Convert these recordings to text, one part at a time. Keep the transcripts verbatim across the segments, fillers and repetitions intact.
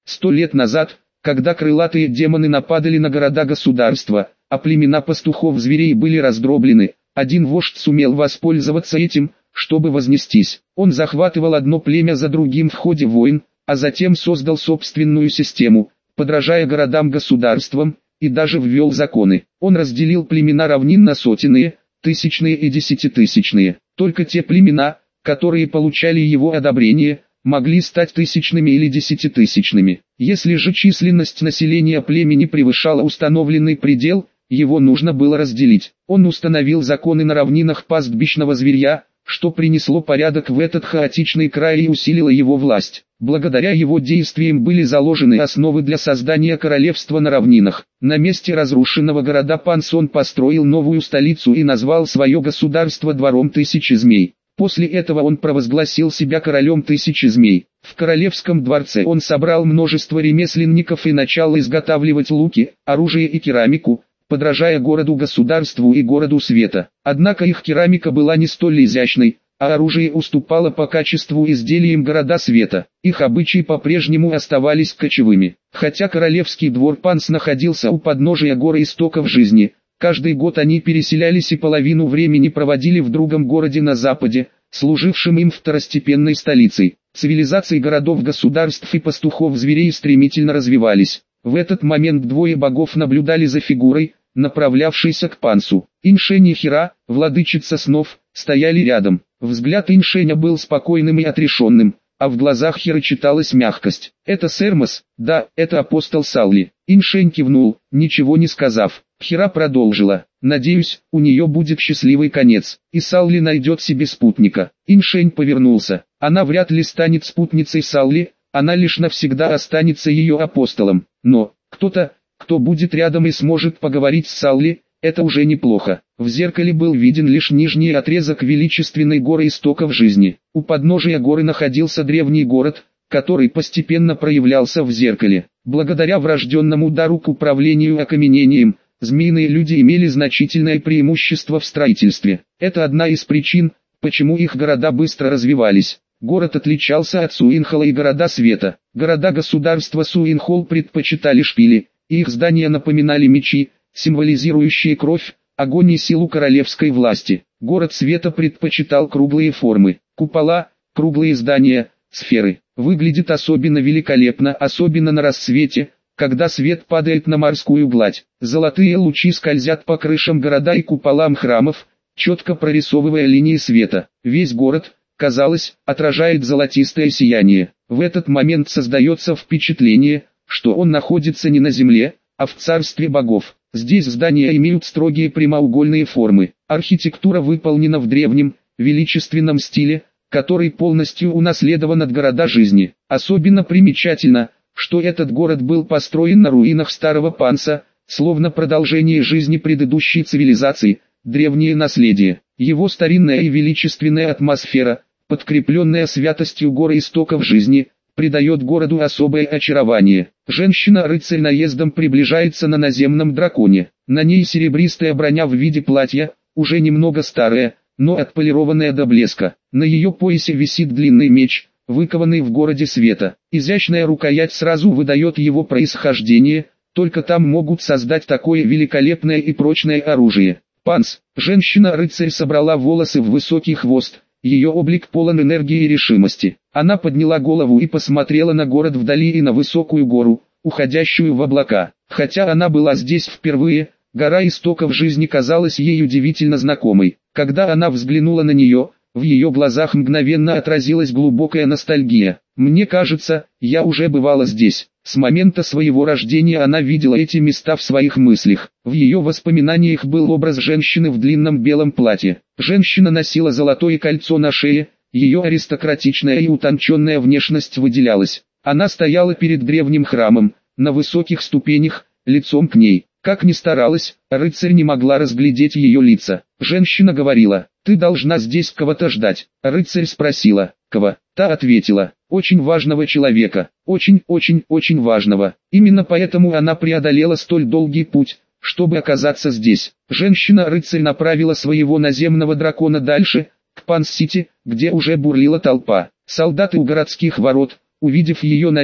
Сто лет назад, когда крылатые демоны нападали на города-государства, а племена пастухов-зверей были раздроблены, один вождь сумел воспользоваться этим, чтобы вознестись. Он захватывал одно племя за другим в ходе войн, а затем создал собственную систему, подражая городам-государствам, и даже ввел законы. Он разделил племена равнин на сотенные, тысячные и десятитысячные. Только те племена, которые получали его одобрение, могли стать тысячными или десятитысячными. Если же численность населения племени превышала установленный предел, его нужно было разделить. Он установил законы на равнинах пастбищного зверья, что принесло порядок в этот хаотичный край и усилило его власть. Благодаря его действиям были заложены основы для создания королевства на равнинах. На месте разрушенного города Панс он построил новую столицу и назвал свое государство двором тысячи змей. После этого он провозгласил себя королем тысячи змей. В королевском дворце он собрал множество ремесленников и начал изготавливать луки, оружие и керамику, подражая городу-государству и городу света. Однако их керамика была не столь изящной, а оружие уступало по качеству изделиям города света. Их обычаи по-прежнему оставались кочевыми. Хотя королевский двор Панс находился у подножия горы истоков жизни, каждый год они переселялись и половину времени проводили в другом городе на западе, служившем им второстепенной столицей. Цивилизации городов-государств и пастухов-зверей стремительно развивались. В этот момент двое богов наблюдали за фигурой, направлявшейся к Пансу. Иншень и Хира, владычица снов, стояли рядом. Взгляд Иншеня был спокойным и отрешенным, а в глазах Хиры читалась мягкость. «Это Сермос?» «Да, это апостол Салли». Иншень кивнул, ничего не сказав. Хира продолжила: «Надеюсь, у нее будет счастливый конец, и Салли найдет себе спутника». Иншень повернулся. «Она вряд ли станет спутницей Салли, она лишь навсегда останется ее апостолом. Но, кто-то, кто будет рядом и сможет поговорить с Салли, это уже неплохо». В зеркале был виден лишь нижний отрезок величественной горы истоков жизни. У подножия горы находился древний город, который постепенно проявлялся в зеркале. Благодаря врожденному дару к управлению окаменением, змеиные люди имели значительное преимущество в строительстве. Это одна из причин, почему их города быстро развивались. Город отличался от Суинхола и города света. Города-государства Суинхол предпочитали шпили, и их здания напоминали мечи, символизирующие кровь, огонь и силу королевской власти. Город света предпочитал круглые формы, купола, круглые здания, сферы. Выглядит особенно великолепно, особенно на рассвете, когда свет падает на морскую гладь. Золотые лучи скользят по крышам города и куполам храмов, четко прорисовывая линии света. Весь город, казалось, отражает золотистое сияние. В этот момент создается впечатление, что он находится не на земле, а в царстве богов. Здесь здания имеют строгие прямоугольные формы. Архитектура выполнена в древнем, величественном стиле, который полностью унаследован от города жизни. Особенно примечательно, что этот город был построен на руинах старого Панса, словно продолжение жизни предыдущей цивилизации, древнее наследие. Его старинная и величественная атмосфера, подкрепленная святостью горы истоков жизни, придает городу особое очарование. Женщина-рыцарь наездом приближается на наземном драконе. На ней серебристая броня в виде платья, уже немного старая, но отполированная до блеска. На ее поясе висит длинный меч, выкованный в городе света. Изящная рукоять сразу выдает его происхождение, только там могут создать такое великолепное и прочное оружие. Панс, женщина-рыцарь собрала волосы в высокий хвост, ее облик полон энергии и решимости. Она подняла голову и посмотрела на город вдали и на высокую гору, уходящую в облака. Хотя она была здесь впервые, гора истоков жизни казалась ей удивительно знакомой. Когда она взглянула на нее, в ее глазах мгновенно отразилась глубокая ностальгия. «Мне кажется, я уже бывала здесь». С момента своего рождения она видела эти места в своих мыслях. В ее воспоминаниях был образ женщины в длинном белом платье. Женщина носила золотое кольцо на шее, ее аристократичная и утонченная внешность выделялась. Она стояла перед древним храмом, на высоких ступенях, лицом к ней. Как ни старалась, рыцарь не могла разглядеть ее лица. Женщина говорила: «Ты должна здесь кого-то ждать». Рыцарь спросила: «Кого?» Та ответила: «Очень важного человека, очень-очень-очень важного». Именно поэтому она преодолела столь долгий путь, чтобы оказаться здесь. Женщина-рыцарь направила своего наземного дракона дальше, к Панс-Сити, где уже бурлила толпа. Солдаты у городских ворот, увидев ее наряд,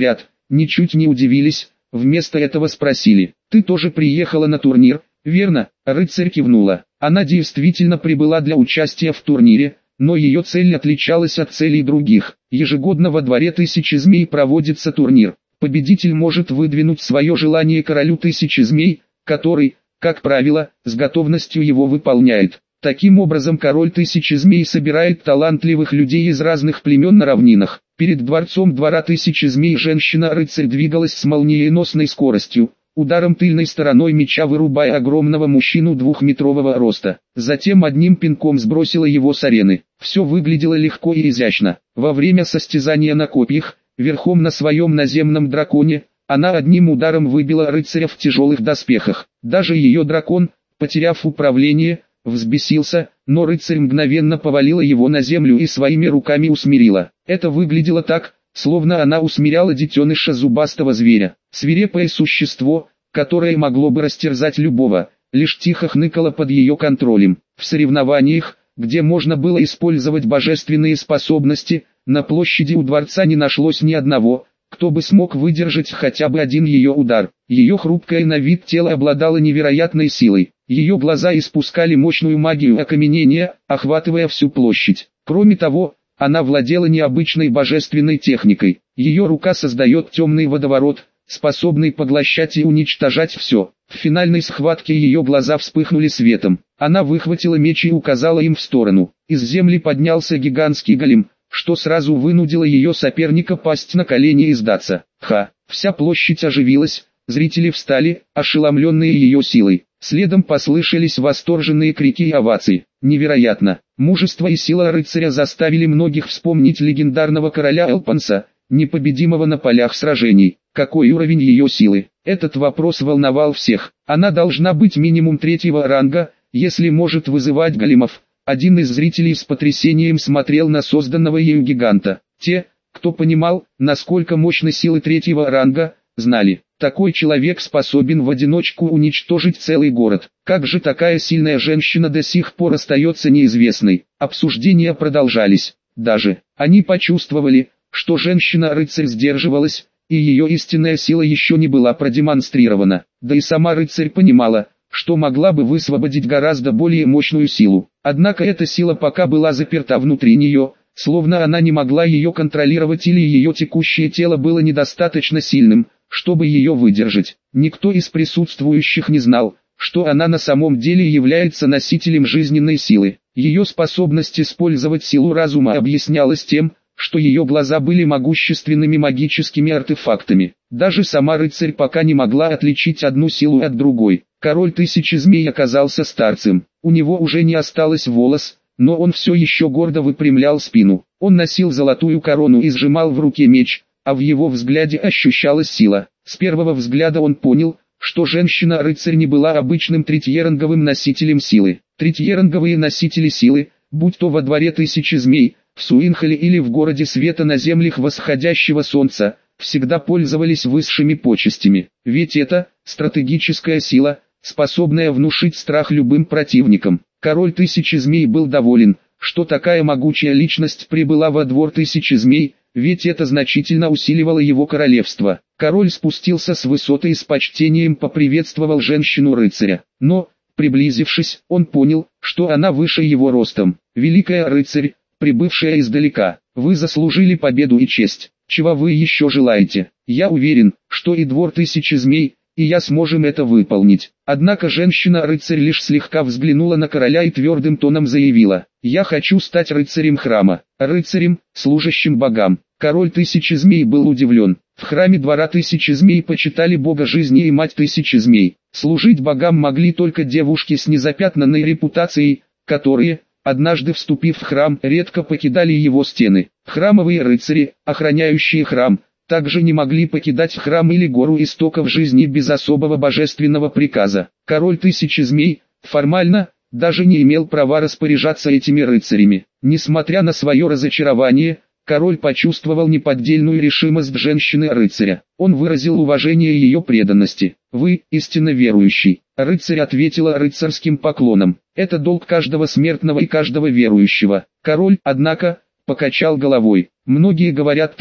ничуть не удивились, вместо этого спросили: «Ты тоже приехала на турнир, верно?» Рыцарь кивнула. Она действительно прибыла для участия в турнире, но ее цель отличалась от целей других. Ежегодно во дворе Тысячи Змей проводится турнир. Победитель может выдвинуть свое желание королю Тысячи Змей, который, как правило, с готовностью его выполняет. Таким образом, король Тысячи Змей собирает талантливых людей из разных племен на равнинах. Перед дворцом двора Тысячи Змей женщина-рыцарь двигалась с молниеносной скоростью, ударом тыльной стороной меча вырубая огромного мужчину двухметрового роста. Затем одним пинком сбросила его с арены. Все выглядело легко и изящно. Во время состязания на копьях, верхом на своем наземном драконе, она одним ударом выбила рыцаря в тяжелых доспехах. Даже ее дракон, потеряв управление, взбесился, но рыцарь мгновенно повалила его на землю и своими руками усмирила. Это выглядело так, словно она усмиряла детеныша зубастого зверя. Свирепое существо, которое могло бы растерзать любого, лишь тихо хныкало под ее контролем. В соревнованиях, где можно было использовать божественные способности, на площади у дворца не нашлось ни одного, кто бы смог выдержать хотя бы один ее удар. Ее хрупкое на вид тело обладало невероятной силой. Ее глаза испускали мощную магию окаменения, охватывая всю площадь. Кроме того, она владела необычной божественной техникой. Ее рука создает темный водоворот, способный поглощать и уничтожать все. В финальной схватке ее глаза вспыхнули светом. Она выхватила меч и указала им в сторону. Из земли поднялся гигантский голем, что сразу вынудило ее соперника пасть на колени и сдаться. Ха! Вся площадь оживилась, зрители встали, ошеломленные ее силой. Следом послышались восторженные крики и овации. Невероятно! Мужество и сила рыцаря заставили многих вспомнить легендарного короля Элпанса, непобедимого на полях сражений. Какой уровень ее силы? Этот вопрос волновал всех. Она должна быть минимум третьего ранга, если может вызывать големов. Один из зрителей с потрясением смотрел на созданного ею гиганта. Те, кто понимал, насколько мощны силы третьего ранга, знали, такой человек способен в одиночку уничтожить целый город. Как же такая сильная женщина до сих пор остается неизвестной? Обсуждения продолжались. Даже они почувствовали, что женщина-рыцарь сдерживалась, и ее истинная сила еще не была продемонстрирована. Да и сама рыцарь понимала, что могла бы высвободить гораздо более мощную силу. Однако эта сила пока была заперта внутри нее, словно она не могла ее контролировать или ее текущее тело было недостаточно сильным, чтобы ее выдержать. Никто из присутствующих не знал, что она на самом деле является носителем жизненной силы. Ее способность использовать силу разума объяснялась тем, что ее глаза были могущественными магическими артефактами. Даже сама рыцарь пока не могла отличить одну силу от другой. Король Тысячи Змей оказался старцем. У него уже не осталось волос, но он все еще гордо выпрямлял спину. Он носил золотую корону и сжимал в руке меч, а в его взгляде ощущалась сила. С первого взгляда он понял, что женщина-рыцарь не была обычным третьеранговым носителем силы. Третьеранговые носители силы, будь то во дворе Тысячи Змей, в Суинхоле или в городе света на землях восходящего солнца, всегда пользовались высшими почестями. Ведь это стратегическая сила, способная внушить страх любым противникам. Король Тысячи Змей был доволен, что такая могучая личность прибыла во двор Тысячи Змей, ведь это значительно усиливало его королевство. Король спустился с высоты и с почтением поприветствовал женщину-рыцаря. Но, приблизившись, он понял, что она выше его ростом. «Великая рыцарь, прибывшая издалека, вы заслужили победу и честь. Чего вы еще желаете? Я уверен, что и двор Тысячи Змей, и я сможем это выполнить». Однако женщина-рыцарь лишь слегка взглянула на короля и твердым тоном заявила: «Я хочу стать рыцарем храма, рыцарем, служащим богам». Король Тысячи Змей был удивлен. В храме двора Тысячи Змей почитали бога жизни и мать Тысячи Змей. Служить богам могли только девушки с незапятнанной репутацией, которые, однажды вступив в храм, редко покидали его стены. Храмовые рыцари, охраняющие храм, также не могли покидать храм или гору истоков жизни без особого божественного приказа. Король Тысячи Змей, формально, даже не имел права распоряжаться этими рыцарями. Несмотря на свое разочарование, король почувствовал неподдельную решимость женщины-рыцаря. Он выразил уважение ее преданности. «Вы, истинно верующий», — рыцарь ответила рыцарским поклоном. «Это долг каждого смертного и каждого верующего». Король, однако, покачал головой. «Многие говорят так,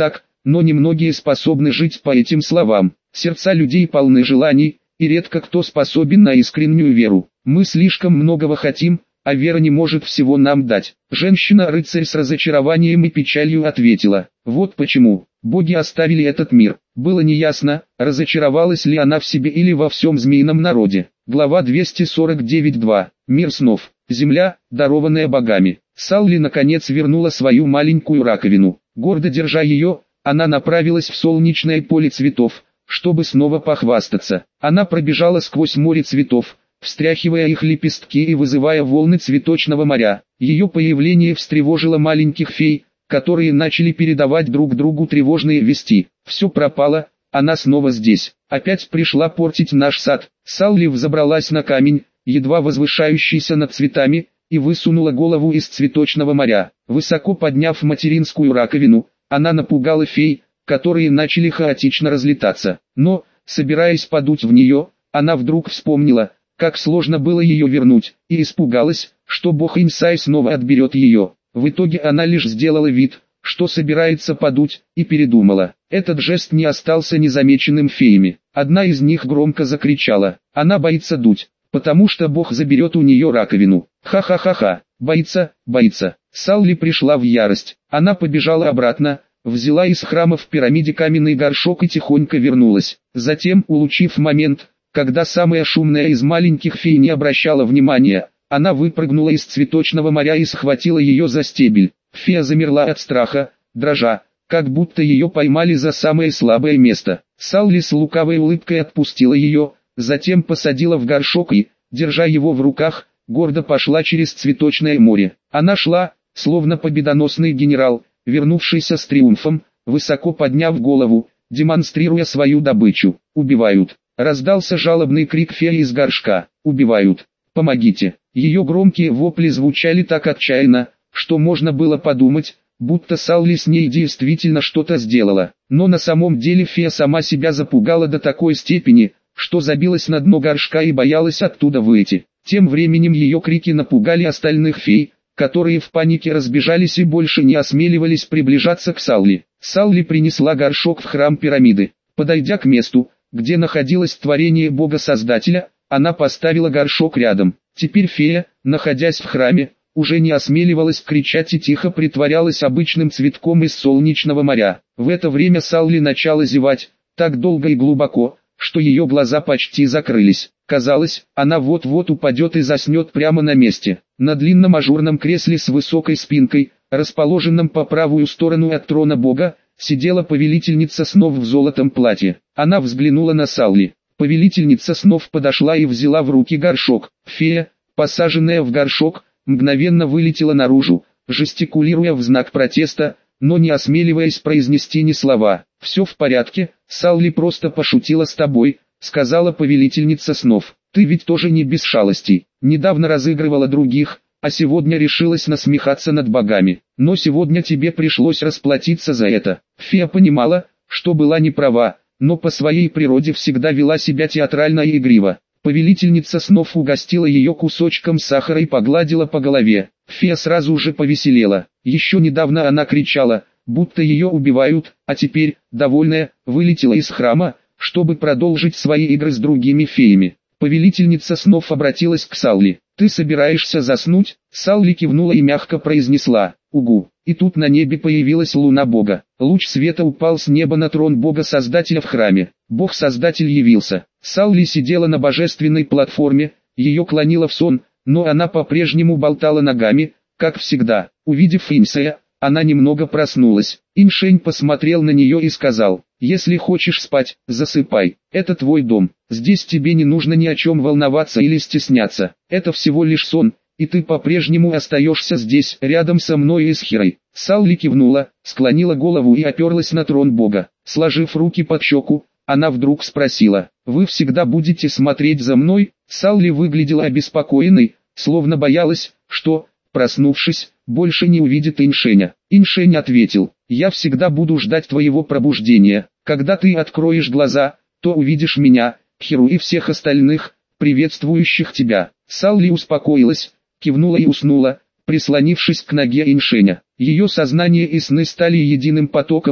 но немногие способны жить по этим словам. Сердца людей полны желаний, и редко кто способен на искреннюю веру. Мы слишком многого хотим, а вера не может всего нам дать. Женщина-рыцарь с разочарованием и печалью ответила: вот почему боги оставили этот мир. Было неясно, разочаровалась ли она в себе или во всем змеином народе. Глава двести сорок девять два. Мир снов. Земля, дарованная богами. Салли наконец вернула свою маленькую раковину. Гордо держа ее, она направилась в солнечное поле цветов, чтобы снова похвастаться. Она пробежала сквозь море цветов, встряхивая их лепестки и вызывая волны цветочного моря. Ее появление встревожило маленьких фей, которые начали передавать друг другу тревожные вести. Все пропало, она снова здесь. Опять пришла портить наш сад. Салли взобралась на камень, едва возвышающийся над цветами, и высунула голову из цветочного моря. Высоко подняв материнскую раковину, она напугала фей, которые начали хаотично разлетаться. Но, собираясь подуть в нее, она вдруг вспомнила, как сложно было ее вернуть, и испугалась, что бог Инсай снова отберет ее. В итоге она лишь сделала вид, что собирается подуть, и передумала. Этот жест не остался незамеченным феями. Одна из них громко закричала: она боится дуть, потому что бог заберет у нее раковину. Ха-ха-ха-ха, боится, боится. Салли пришла в ярость. Она побежала обратно, взяла из храма в пирамиде каменный горшок и тихонько вернулась. Затем, улучив момент, когда самая шумная из маленьких фей не обращала внимания, она выпрыгнула из цветочного моря и схватила ее за стебель. Фея замерла от страха, дрожа, как будто ее поймали за самое слабое место. Салли с лукавой улыбкой отпустила ее, затем посадила в горшок и, держа его в руках, гордо пошла через цветочное море. Она шла, словно победоносный генерал, вернувшийся с триумфом, высоко подняв голову, демонстрируя свою добычу. «Убивают!» Раздался жалобный крик феи из горшка. «Убивают! Помогите!» Ее громкие вопли звучали так отчаянно, что можно было подумать, будто Салли с ней действительно что-то сделала. Но на самом деле фея сама себя запугала до такой степени, что забилась на дно горшка и боялась оттуда выйти. Тем временем ее крики напугали остальных фей, которые в панике разбежались и больше не осмеливались приближаться к Салли. Салли принесла горшок в храм пирамиды. Подойдя к месту, где находилось творение Бога-Создателя, она поставила горшок рядом. Теперь фея, находясь в храме, уже не осмеливалась кричать и тихо притворялась обычным цветком из солнечного моря. В это время Салли начала зевать, так долго и глубоко, что ее глаза почти закрылись. Казалось, она вот-вот упадет и заснет прямо на месте. На длинном ажурном кресле с высокой спинкой, расположенном по правую сторону от трона Бога, сидела повелительница снов в золотом платье. Она взглянула на Салли. Повелительница снов подошла и взяла в руки горшок. Фея, посаженная в горшок, мгновенно вылетела наружу, жестикулируя в знак протеста, но не осмеливаясь произнести ни слова. «Все в порядке, Салли просто пошутила с тобой», — сказала повелительница снов. «Ты ведь тоже не без шалостей. Недавно разыгрывала других, а сегодня решилась насмехаться над богами. Но сегодня тебе пришлось расплатиться за это». Фея понимала, что была не права, но по своей природе всегда вела себя театрально и игриво. Повелительница снов угостила ее кусочком сахара и погладила по голове. Фея сразу же повеселела. Еще недавно она кричала, будто ее убивают, а теперь, довольная, вылетела из храма, чтобы продолжить свои игры с другими феями. Повелительница снов обратилась к Салли. «Ты собираешься заснуть?» Салли кивнула и мягко произнесла: «Угу». И тут на небе появилась луна Бога. Луч света упал с неба на трон Бога-Создателя в храме. Бог-Создатель явился. Салли сидела на божественной платформе, ее клонило в сон, но она по-прежнему болтала ногами, как всегда. Увидев Инсая, она немного проснулась. Иншень посмотрел на нее и сказал: «Если хочешь спать, засыпай. Это твой дом. Здесь тебе не нужно ни о чем волноваться или стесняться. Это всего лишь сон, и ты по-прежнему остаешься здесь, рядом со мной и с Хирой». Салли кивнула, склонила голову и оперлась на трон Бога. Сложив руки под щеку, она вдруг спросила: «Вы всегда будете смотреть за мной?» Салли выглядела обеспокоенной, словно боялась, что, проснувшись, больше не увидит Иншеня. Иншень ответил: «Я всегда буду ждать твоего пробуждения. Когда ты откроешь глаза, то увидишь меня, Хиру и всех остальных, приветствующих тебя». Салли успокоилась, кивнула и уснула, прислонившись к ноге Иншеня. Ее сознание и сны стали единым потоком,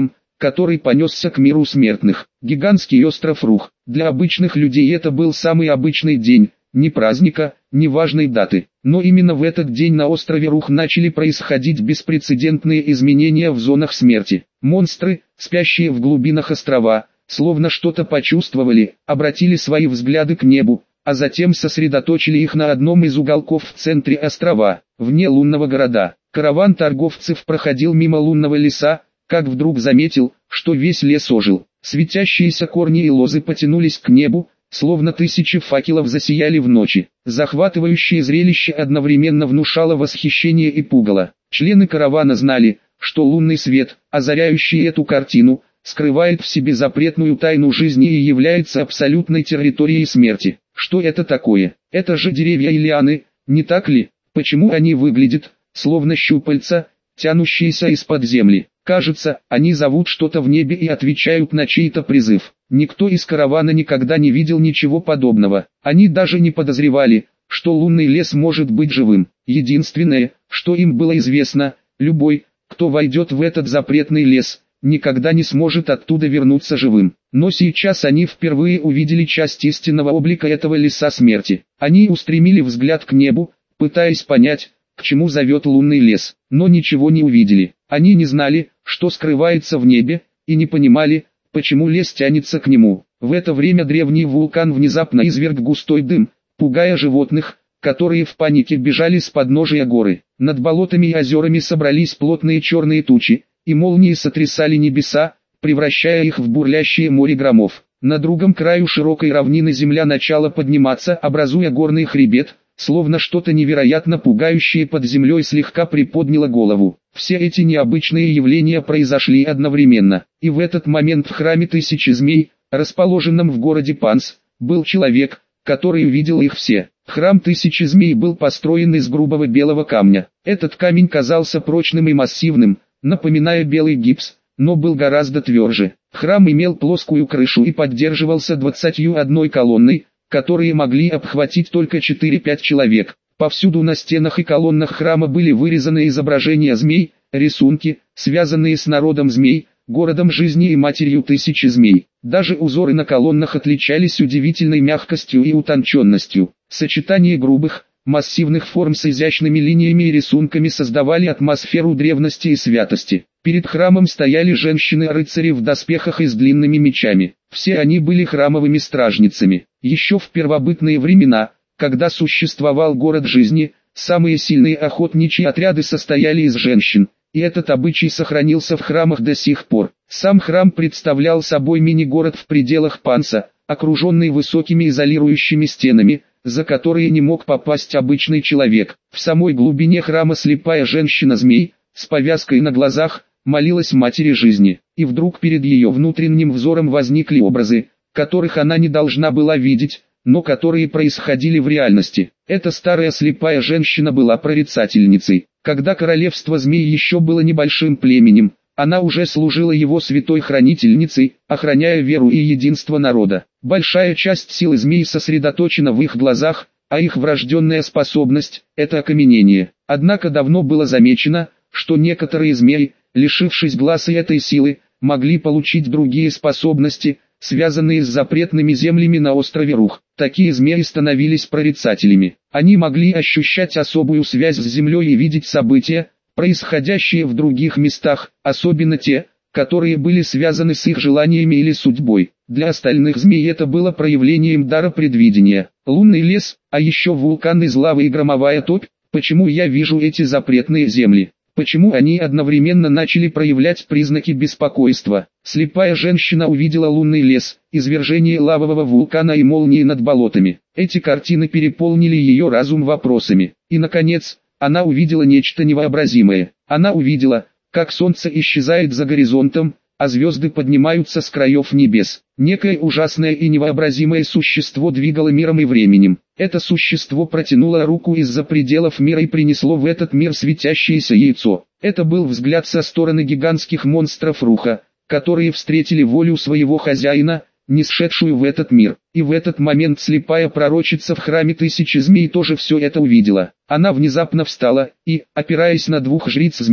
который понесся к миру смертных. Гигантский остров Рух. Для обычных людей это был самый обычный день, ни праздника, ни важной даты. Но именно в этот день на острове Рух начали происходить беспрецедентные изменения в зонах смерти. Монстры, спящие в глубинах острова, словно что-то почувствовали, обратили свои взгляды к небу, а затем сосредоточили их на одном из уголков в центре острова, вне лунного города. Караван торговцев проходил мимо лунного леса, как вдруг заметил, что весь лес ожил. Светящиеся корни и лозы потянулись к небу, словно тысячи факелов засияли в ночи. Захватывающее зрелище одновременно внушало восхищение и пугало. Члены каравана знали, что лунный свет, озаряющий эту картину, скрывает в себе запретную тайну жизни и является абсолютной территорией смерти. Что это такое? Это же деревья и лианы, не так ли? Почему они выглядят, словно щупальца, тянущиеся из-под земли? Кажется, они зовут что-то в небе и отвечают на чей-то призыв. Никто из каравана никогда не видел ничего подобного. Они даже не подозревали, что лунный лес может быть живым. Единственное, что им было известно, любой, кто войдет в этот запретный лес, никогда не сможет оттуда вернуться живым. Но сейчас они впервые увидели часть истинного облика этого леса смерти. Они устремили взгляд к небу, пытаясь понять, к чему зовет лунный лес, но ничего не увидели. Они не знали, что скрывается в небе, и не понимали, почему лес тянется к нему. В это время древний вулкан внезапно изверг густой дым, пугая животных, которые в панике бежали с подножия горы. Над болотами и озерами собрались плотные черные тучи, и молнии сотрясали небеса, превращая их в бурлящее море громов. На другом краю широкой равнины земля начала подниматься, образуя горный хребет, словно что-то невероятно пугающее под землей слегка приподняло голову. Все эти необычные явления произошли одновременно, и в этот момент в храме Тысячи Змей, расположенном в городе Панс, был человек, который увидел их все. Храм Тысячи Змей был построен из грубого белого камня. Этот камень казался прочным и массивным, напоминая белый гипс, но был гораздо тверже. Храм имел плоскую крышу и поддерживался двадцатью одной колонной, которые могли обхватить только четыре-пять человек. Повсюду на стенах и колоннах храма были вырезаны изображения змей, рисунки, связанные с народом змей, городом жизни и матерью Тысячи Змей. Даже узоры на колоннах отличались удивительной мягкостью и утонченностью. Сочетание грубых, массивных форм с изящными линиями и рисунками создавали атмосферу древности и святости. Перед храмом стояли женщины-рыцари в доспехах и с длинными мечами. Все они были храмовыми стражницами. Еще в первобытные времена, когда существовал город жизни, самые сильные охотничьи отряды состояли из женщин, и этот обычай сохранился в храмах до сих пор. Сам храм представлял собой мини-город в пределах Панса, окруженный высокими изолирующими стенами, за которые не мог попасть обычный человек. В самой глубине храма слепая женщина-змей, с повязкой на глазах, молилась матери жизни, и вдруг перед ее внутренним взором возникли образы, которых она не должна была видеть, но которые происходили в реальности. Эта старая слепая женщина была прорицательницей. Когда королевство змей еще было небольшим племенем, она уже служила его святой хранительницей, охраняя веру и единство народа. Большая часть силы змей сосредоточена в их глазах, а их врожденная способность – это окаменение. Однако давно было замечено, что некоторые змеи, лишившись глаз и этой силы, могли получить другие способности, связанные с запретными землями на острове Рух. Такие змеи становились прорицателями. Они могли ощущать особую связь с землей и видеть события, происходящие в других местах, особенно те, которые были связаны с их желаниями или судьбой. Для остальных змей это было проявлением дара предвидения. Лунный лес, а еще вулкан из лавы и громовая топь. Почему я вижу эти запретные земли? Почему они одновременно начали проявлять признаки беспокойства? Слепая женщина увидела лунный лес, извержение лавового вулкана и молнии над болотами. Эти картины переполнили ее разум вопросами. И наконец, она увидела нечто невообразимое. Она увидела, как солнце исчезает за горизонтом, а звезды поднимаются с краев небес. Некое ужасное и невообразимое существо двигало миром и временем. Это существо протянуло руку из-за пределов мира и принесло в этот мир светящееся яйцо. Это был взгляд со стороны гигантских монстров Руха, которые встретили волю своего хозяина, нисшедшую в этот мир. И в этот момент слепая пророчица в храме Тысячи Змей тоже все это увидела. Она внезапно встала и, опираясь на двух жриц змей,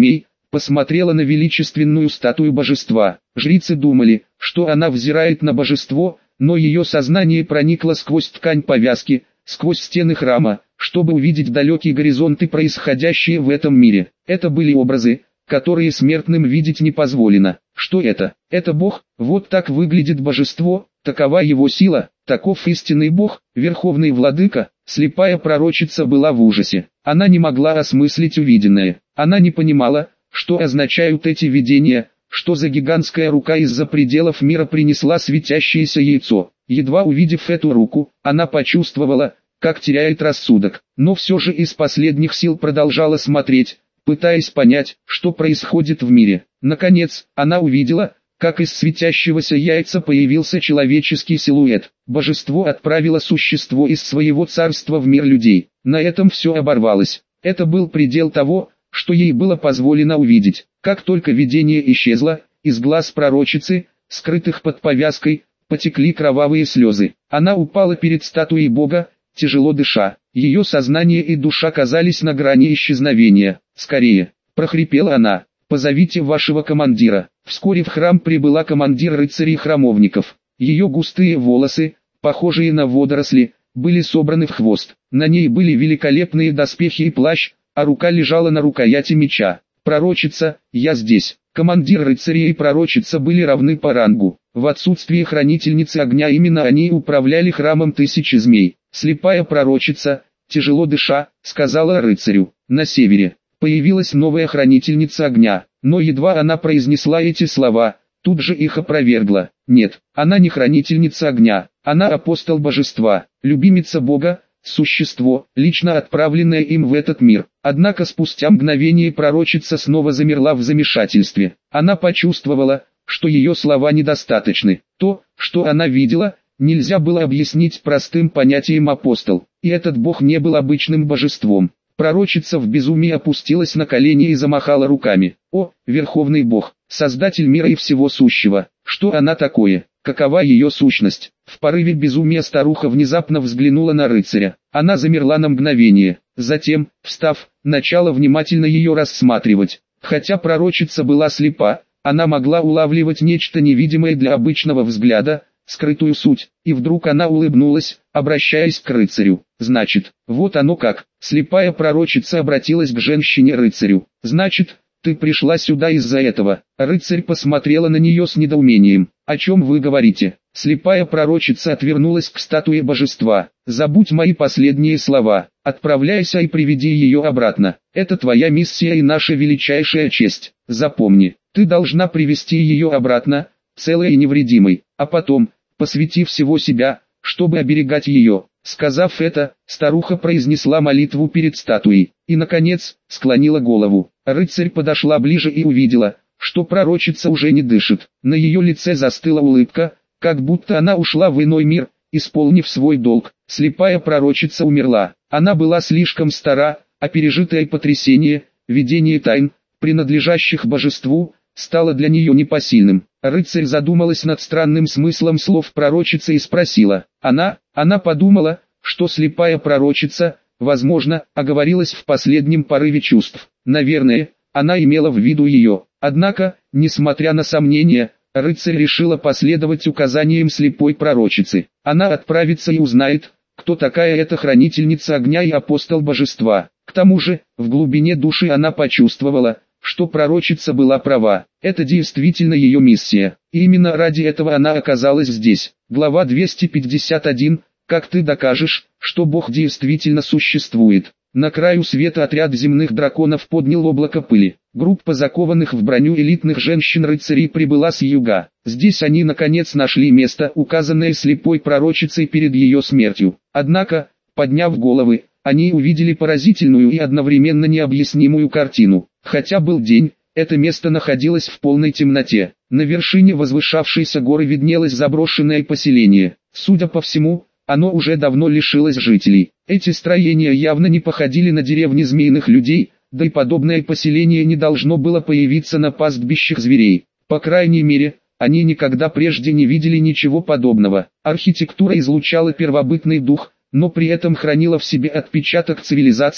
посмотрела на величественную статую божества. Жрицы думали, что она взирает на божество, но ее сознание проникло сквозь ткань повязки, сквозь стены храма, чтобы увидеть далекие горизонты, происходящие в этом мире. Это были образы, которые смертным видеть не позволено. Что это? Это Бог, вот так выглядит божество, такова его сила, таков истинный Бог, верховный владыка. Слепая пророчица была в ужасе. Она не могла осмыслить увиденное. Она не понимала, что означают эти видения, что за гигантская рука из-за пределов мира принесла светящееся яйцо. Едва увидев эту руку, она почувствовала, как теряет рассудок, но все же из последних сил продолжала смотреть, пытаясь понять, что происходит в мире. Наконец, она увидела, как из светящегося яйца появился человеческий силуэт. Божество отправило существо из своего царства в мир людей. На этом все оборвалось. Это был предел того, что ей было позволено увидеть. Как только видение исчезло, из глаз пророчицы, скрытых под повязкой, потекли кровавые слезы. Она упала перед статуей Бога, тяжело дыша. Ее сознание и душа казались на грани исчезновения. «Скорее!» – прохрипела она. «Позовите вашего командира». Вскоре в храм прибыла командир рыцарей-храмовников. Ее густые волосы, похожие на водоросли, были собраны в хвост. На ней были великолепные доспехи и плащ, а рука лежала на рукояти меча. «Пророчица, я здесь». Командир рыцарей и пророчица были равны по рангу. В отсутствие хранительницы огня именно они управляли храмом тысячи змей. Слепая пророчица, тяжело дыша, сказала рыцарю: «На севере появилась новая хранительница огня». Но едва она произнесла эти слова, тут же их опровергла. Нет, она не хранительница огня, она апостол божества, любимица Бога, существо, лично отправленное им в этот мир. Однако спустя мгновение пророчица снова замерла в замешательстве. Она почувствовала, что ее слова недостаточны. То, что она видела, нельзя было объяснить простым понятием апостол. И этот Бог не был обычным божеством. Пророчица в безумии опустилась на колени и замахала руками. «О, Верховный Бог, Создатель мира и всего сущего, что она такое? Какова ее сущность?» В порыве безумия старуха внезапно взглянула на рыцаря. Она замерла на мгновение, затем, встав, начала внимательно ее рассматривать. Хотя пророчица была слепа, она могла улавливать нечто невидимое для обычного взгляда, скрытую суть, и вдруг она улыбнулась, обращаясь к рыцарю. «Значит, вот оно как». Слепая пророчица обратилась к женщине-рыцарю. «Значит, ты пришла сюда из-за этого?» Рыцарь посмотрела на нее с недоумением. «О чем вы говорите?» Слепая пророчица отвернулась к статуе божества. «Забудь мои последние слова, отправляйся и приведи ее обратно. Это твоя миссия и наша величайшая честь. Запомни, ты должна привести ее обратно, целой и невредимой, а потом, посвяти всего себя, чтобы оберегать ее». Сказав это, старуха произнесла молитву перед статуей, и, наконец, склонила голову. Рыцарь подошла ближе и увидела, что пророчица уже не дышит. На ее лице застыла улыбка, как будто она ушла в иной мир, исполнив свой долг. Слепая пророчица умерла. Она была слишком стара, а пережитое потрясение, видение тайн, принадлежащих божеству, стало для нее непосильным. Рыцарь задумалась над странным смыслом слов пророчицы и спросила. Она, она подумала, что слепая пророчица, возможно, оговорилась в последнем порыве чувств. Наверное, она имела в виду ее. Однако, несмотря на сомнения, рыцарь решила последовать указаниям слепой пророчицы. Она отправится и узнает, кто такая эта хранительница огня и апостол божества. К тому же, в глубине души она почувствовала, что пророчица была права. Это действительно ее миссия. И именно ради этого она оказалась здесь. Глава двести пятьдесят один. Как ты докажешь, что Бог действительно существует? На краю света отряд земных драконов поднял облако пыли. Группа закованных в броню элитных женщин-рыцарей прибыла с юга. Здесь они наконец нашли место, указанное слепой пророчицей перед ее смертью. Однако, подняв головы, они увидели поразительную и одновременно необъяснимую картину. Хотя был день, это место находилось в полной темноте. На вершине возвышавшейся горы виднелось заброшенное поселение. Судя по всему, оно уже давно лишилось жителей. Эти строения явно не походили на деревни змеиных людей, да и подобное поселение не должно было появиться на пастбищах зверей. По крайней мере, они никогда прежде не видели ничего подобного. Архитектура излучала первобытный дух, но при этом хранила в себе отпечаток цивилизации,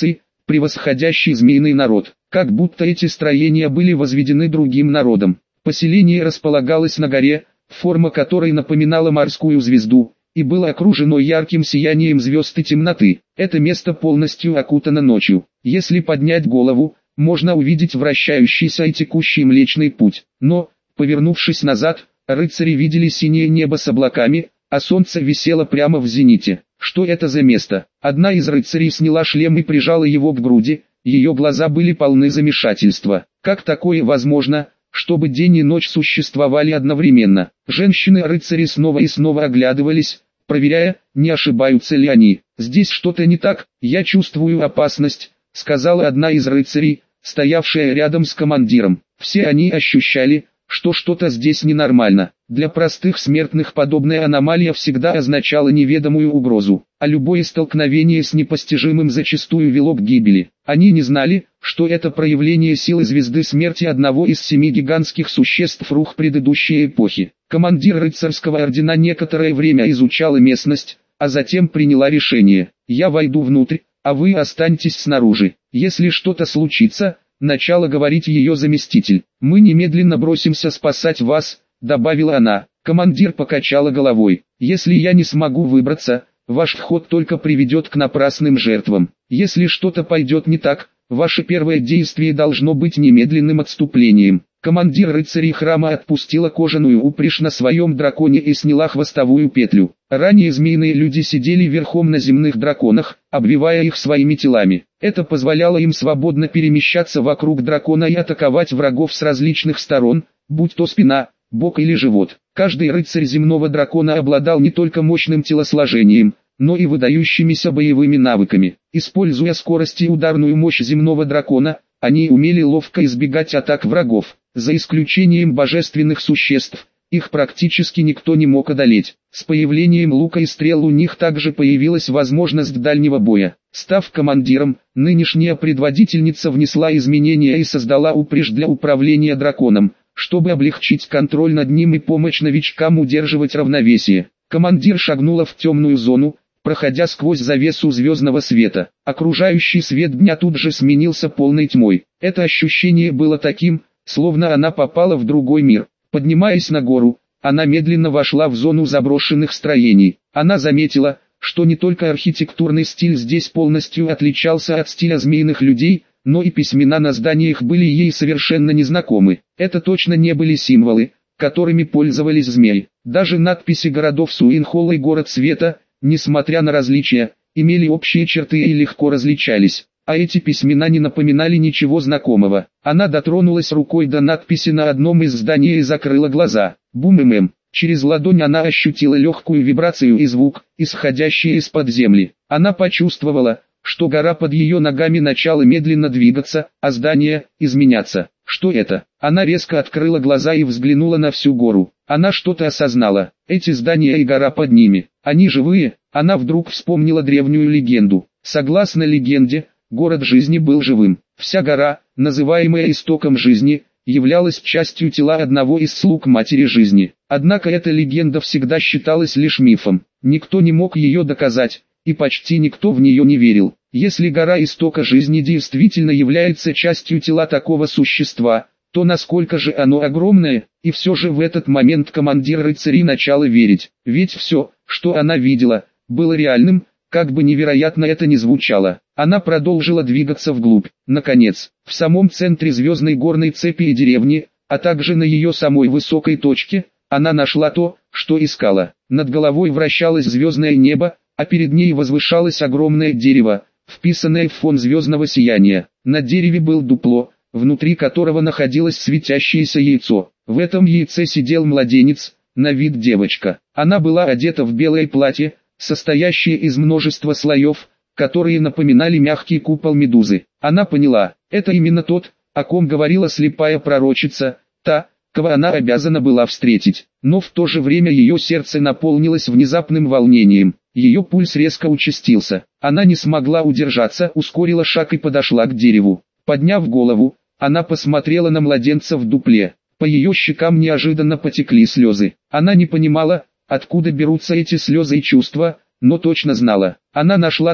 превосходящий змеиный народ, как будто эти строения были возведены другим народом. Поселение располагалось на горе, форма которой напоминала морскую звезду, и было окружено ярким сиянием звезд и темноты. Это место полностью окутано ночью. Если поднять голову, можно увидеть вращающийся и текущий Млечный Путь. Но, повернувшись назад, рыцари видели синее небо с облаками, а солнце висело прямо в зените. Что это за место? Одна из рыцарей сняла шлем и прижала его к груди, ее глаза были полны замешательства. Как такое возможно, чтобы день и ночь существовали одновременно? Женщины-рыцари снова и снова оглядывались, проверяя, не ошибаются ли они. «Здесь что-то не так, я чувствую опасность», — сказала одна из рыцарей, стоявшая рядом с командиром. Все они ощущали, что что-то здесь ненормально. Для простых смертных подобная аномалия всегда означала неведомую угрозу, а любое столкновение с непостижимым зачастую вело к гибели. Они не знали, что это проявление силы звезды смерти одного из семи гигантских существ рух предыдущей эпохи. Командир рыцарского ордена некоторое время изучала местность, а затем приняла решение: «Я войду внутрь, а вы останьтесь снаружи. Если что-то случится», — начала говорить ее заместитель, «мы немедленно бросимся спасать вас», — добавила она. Командир покачала головой: «Если я не смогу выбраться, ваш вход только приведет к напрасным жертвам. Если что-то пойдет не так, ваше первое действие должно быть немедленным отступлением». Командир рыцарей храма отпустила кожаную упряжь на своем драконе и сняла хвостовую петлю. Ранее змеиные люди сидели верхом на земных драконах, обвивая их своими телами. Это позволяло им свободно перемещаться вокруг дракона и атаковать врагов с различных сторон, будь то спина, бок или живот. Каждый рыцарь земного дракона обладал не только мощным телосложением, но и выдающимися боевыми навыками. Используя скорость и ударную мощь земного дракона, они умели ловко избегать атак врагов. За исключением божественных существ, их практически никто не мог одолеть. С появлением лука и стрел у них также появилась возможность дальнего боя. Став командиром, нынешняя предводительница внесла изменения и создала упряжь для управления драконом, чтобы облегчить контроль над ним и помочь новичкам удерживать равновесие. Командир шагнула в темную зону, проходя сквозь завесу звездного света. Окружающий свет дня тут же сменился полной тьмой. Это ощущение было таким, словно она попала в другой мир. Поднимаясь на гору, она медленно вошла в зону заброшенных строений. Она заметила, что не только архитектурный стиль здесь полностью отличался от стиля змеиных людей, но и письмена на зданиях были ей совершенно незнакомы. Это точно не были символы, которыми пользовались змеи. Даже надписи городов Суинхолл и Город Света, несмотря на различия, имели общие черты и легко различались. А эти письмена не напоминали ничего знакомого. Она дотронулась рукой до надписи на одном из зданий и закрыла глаза. Бум-эм-эм. Через ладонь она ощутила легкую вибрацию и звук, исходящий из-под земли. Она почувствовала, что гора под ее ногами начала медленно двигаться, а здание – изменяться. Что это? Она резко открыла глаза и взглянула на всю гору. Она что-то осознала. Эти здания и гора под ними. Они живые. Она вдруг вспомнила древнюю легенду. Согласно легенде, город жизни был живым. Вся гора, называемая истоком жизни, являлась частью тела одного из слуг матери жизни. Однако эта легенда всегда считалась лишь мифом. Никто не мог ее доказать, и почти никто в нее не верил. Если гора истока жизни действительно является частью тела такого существа, то насколько же оно огромное? И все же в этот момент командир рыцарей начала верить. Ведь все, что она видела, было реальным, как бы невероятно это ни звучало. Она продолжила двигаться вглубь. Наконец, в самом центре звездной горной цепи и деревни, а также на ее самой высокой точке, она нашла то, что искала. Над головой вращалось звездное небо, а перед ней возвышалось огромное дерево, вписанное в фон звездного сияния. На дереве был дупло, внутри которого находилось светящееся яйцо. В этом яйце сидел младенец, на вид девочка. Она была одета в белое платье, состоящее из множества слоев, которые напоминали мягкий купол медузы. Она поняла, это именно тот, о ком говорила слепая пророчица, та, кого она обязана была встретить. Но в то же время ее сердце наполнилось внезапным волнением. Ее пульс резко участился. Она не смогла удержаться, ускорила шаг и подошла к дереву. Подняв голову, она посмотрела на младенца в дупле. По ее щекам неожиданно потекли слезы. Она не понимала, откуда берутся эти слезы и чувства, но точно знала. Она нашла ту,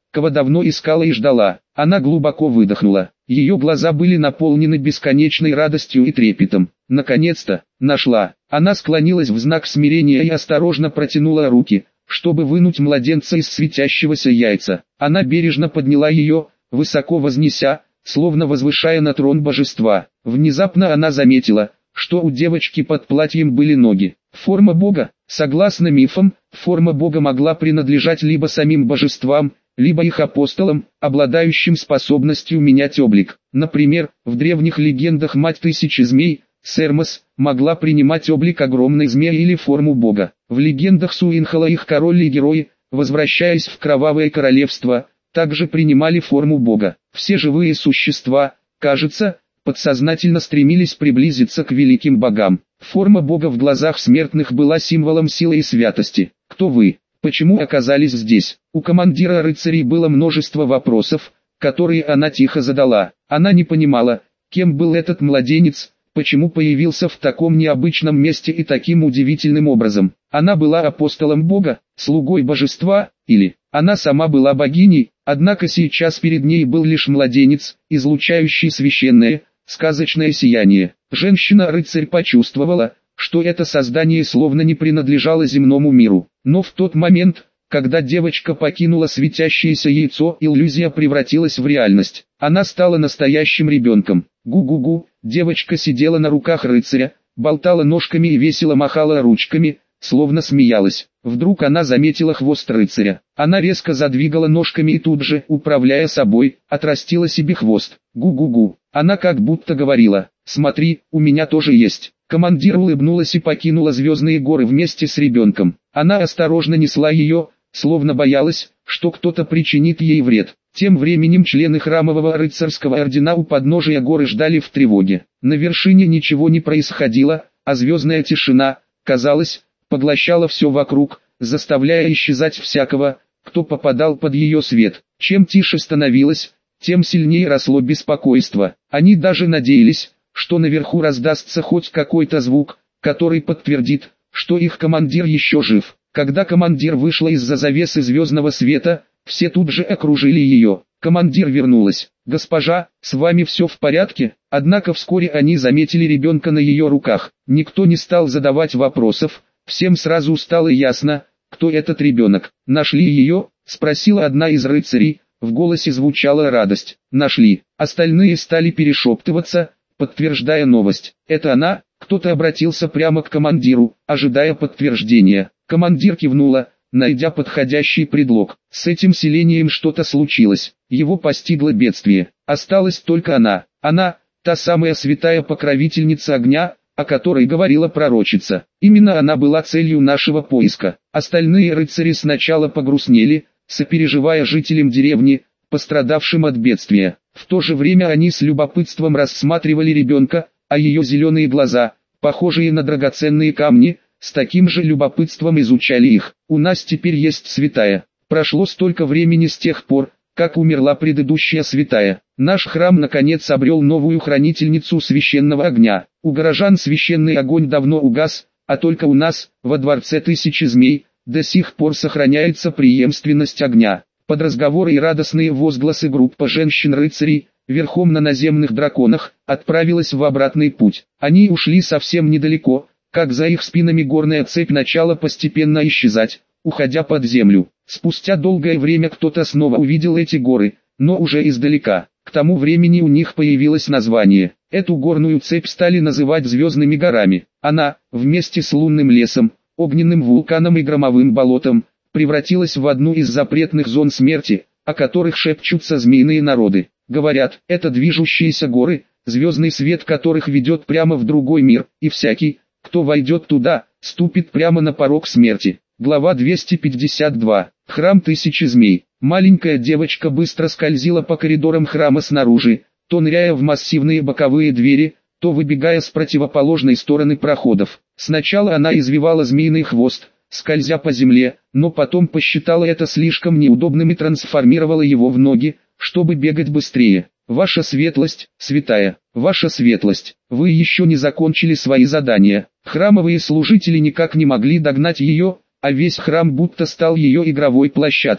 кого давно искала и ждала. Она глубоко выдохнула. Ее глаза были наполнены бесконечной радостью и трепетом. Наконец-то, нашла. Она склонилась в знак смирения и осторожно протянула руки, чтобы вынуть младенца из светящегося яйца. Она бережно подняла ее, высоко вознеся, словно возвышая на трон божества. Внезапно она заметила, что у девочки под платьем были ноги. Форма Бога. Согласно мифам, форма Бога могла принадлежать либо самим божествам, либо их апостолам, обладающим способностью менять облик. Например, в древних легендах мать тысячи змей, Сермос, могла принимать облик огромной змеи или форму Бога. В легендах Суинхола их король и герои, возвращаясь в кровавое королевство, также принимали форму Бога. Все живые существа, кажется, подсознательно стремились приблизиться к великим богам. Форма Бога в глазах смертных была символом силы и святости. Кто вы? Почему оказались здесь? У командира рыцарей было множество вопросов, которые она тихо задала. Она не понимала, кем был этот младенец, почему появился в таком необычном месте и таким удивительным образом. Она была апостолом Бога, слугой божества, или она сама была богиней, однако сейчас перед ней был лишь младенец, излучающий священное, сказочное сияние. Женщина-рыцарь почувствовала, что это создание словно не принадлежало земному миру. Но в тот момент, когда девочка покинула светящееся яйцо, иллюзия превратилась в реальность. Она стала настоящим ребенком. Гу-гу-гу, девочка сидела на руках рыцаря, болтала ножками и весело махала ручками, словно смеялась. Вдруг она заметила хвост рыцаря. Она резко задвигала ножками и тут же, управляя собой, отрастила себе хвост. Гу-гу-гу. Она как будто говорила: «Смотри, у меня тоже есть». Командир улыбнулась и покинула звездные горы вместе с ребенком. Она осторожно несла ее, словно боялась, что кто-то причинит ей вред. Тем временем члены храмового рыцарского ордена у подножия горы ждали в тревоге. На вершине ничего не происходило, а звездная тишина, казалось, поглощала все вокруг, заставляя исчезать всякого, кто попадал под ее свет. Чем тише становилось, тем сильнее росло беспокойство. Они даже надеялись, что наверху раздастся хоть какой-то звук, который подтвердит, что их командир еще жив. Когда командир вышла из-за завесы звездного света, все тут же окружили ее. Командир вернулась. «Госпожа, с вами все в порядке?» Однако вскоре они заметили ребенка на ее руках. Никто не стал задавать вопросов, всем сразу стало ясно, кто этот ребенок. «Нашли ее?» – спросила одна из рыцарей, в голосе звучала радость. «Нашли». Остальные стали перешептываться, подтверждая новость. «Это она?» Кто-то обратился прямо к командиру, ожидая подтверждения. Командир кивнула, найдя подходящий предлог. С этим селением что-то случилось, его постигло бедствие. Осталась только она. Она, та самая святая покровительница огня, о которой говорила пророчица. Именно она была целью нашего поиска. Остальные рыцари сначала погрустнели, сопереживая жителям деревни, пострадавшим от бедствия. В то же время они с любопытством рассматривали ребенка, а ее зеленые глаза, похожие на драгоценные камни, с таким же любопытством изучали их. «У нас теперь есть святая. Прошло столько времени с тех пор, как умерла предыдущая святая. Наш храм наконец обрел новую хранительницу священного огня. У горожан священный огонь давно угас, а только у нас, во дворце тысячи змей, до сих пор сохраняется преемственность огня». Под разговоры и радостные возгласы группа женщин-рыцарей, верхом на наземных драконах, отправилась в обратный путь. Они ушли совсем недалеко, как за их спинами горная цепь начала постепенно исчезать, уходя под землю. Спустя долгое время кто-то снова увидел эти горы, но уже издалека. К тому времени у них появилось название. Эту горную цепь стали называть звездными горами. Она, вместе с лунным лесом, огненным вулканом и громовым болотом, превратилась в одну из запретных зон смерти, о которых шепчутся змеиные народы. Говорят, это движущиеся горы, звездный свет которых ведет прямо в другой мир, и всякий, кто войдет туда, ступит прямо на порог смерти. Глава двести пятьдесят два. Храм тысячи змей. Маленькая девочка быстро скользила по коридорам храма снаружи, то ныряя в массивные боковые двери, то выбегая с противоположной стороны проходов. Сначала она извивала змеиный хвост, скользя по земле, но потом посчитала это слишком неудобным и трансформировала его в ноги, чтобы бегать быстрее. «Ваша светлость, святая, ваша светлость, вы еще не закончили свои задания». Храмовые служители никак не могли догнать ее, а весь храм будто стал ее игровой площадкой.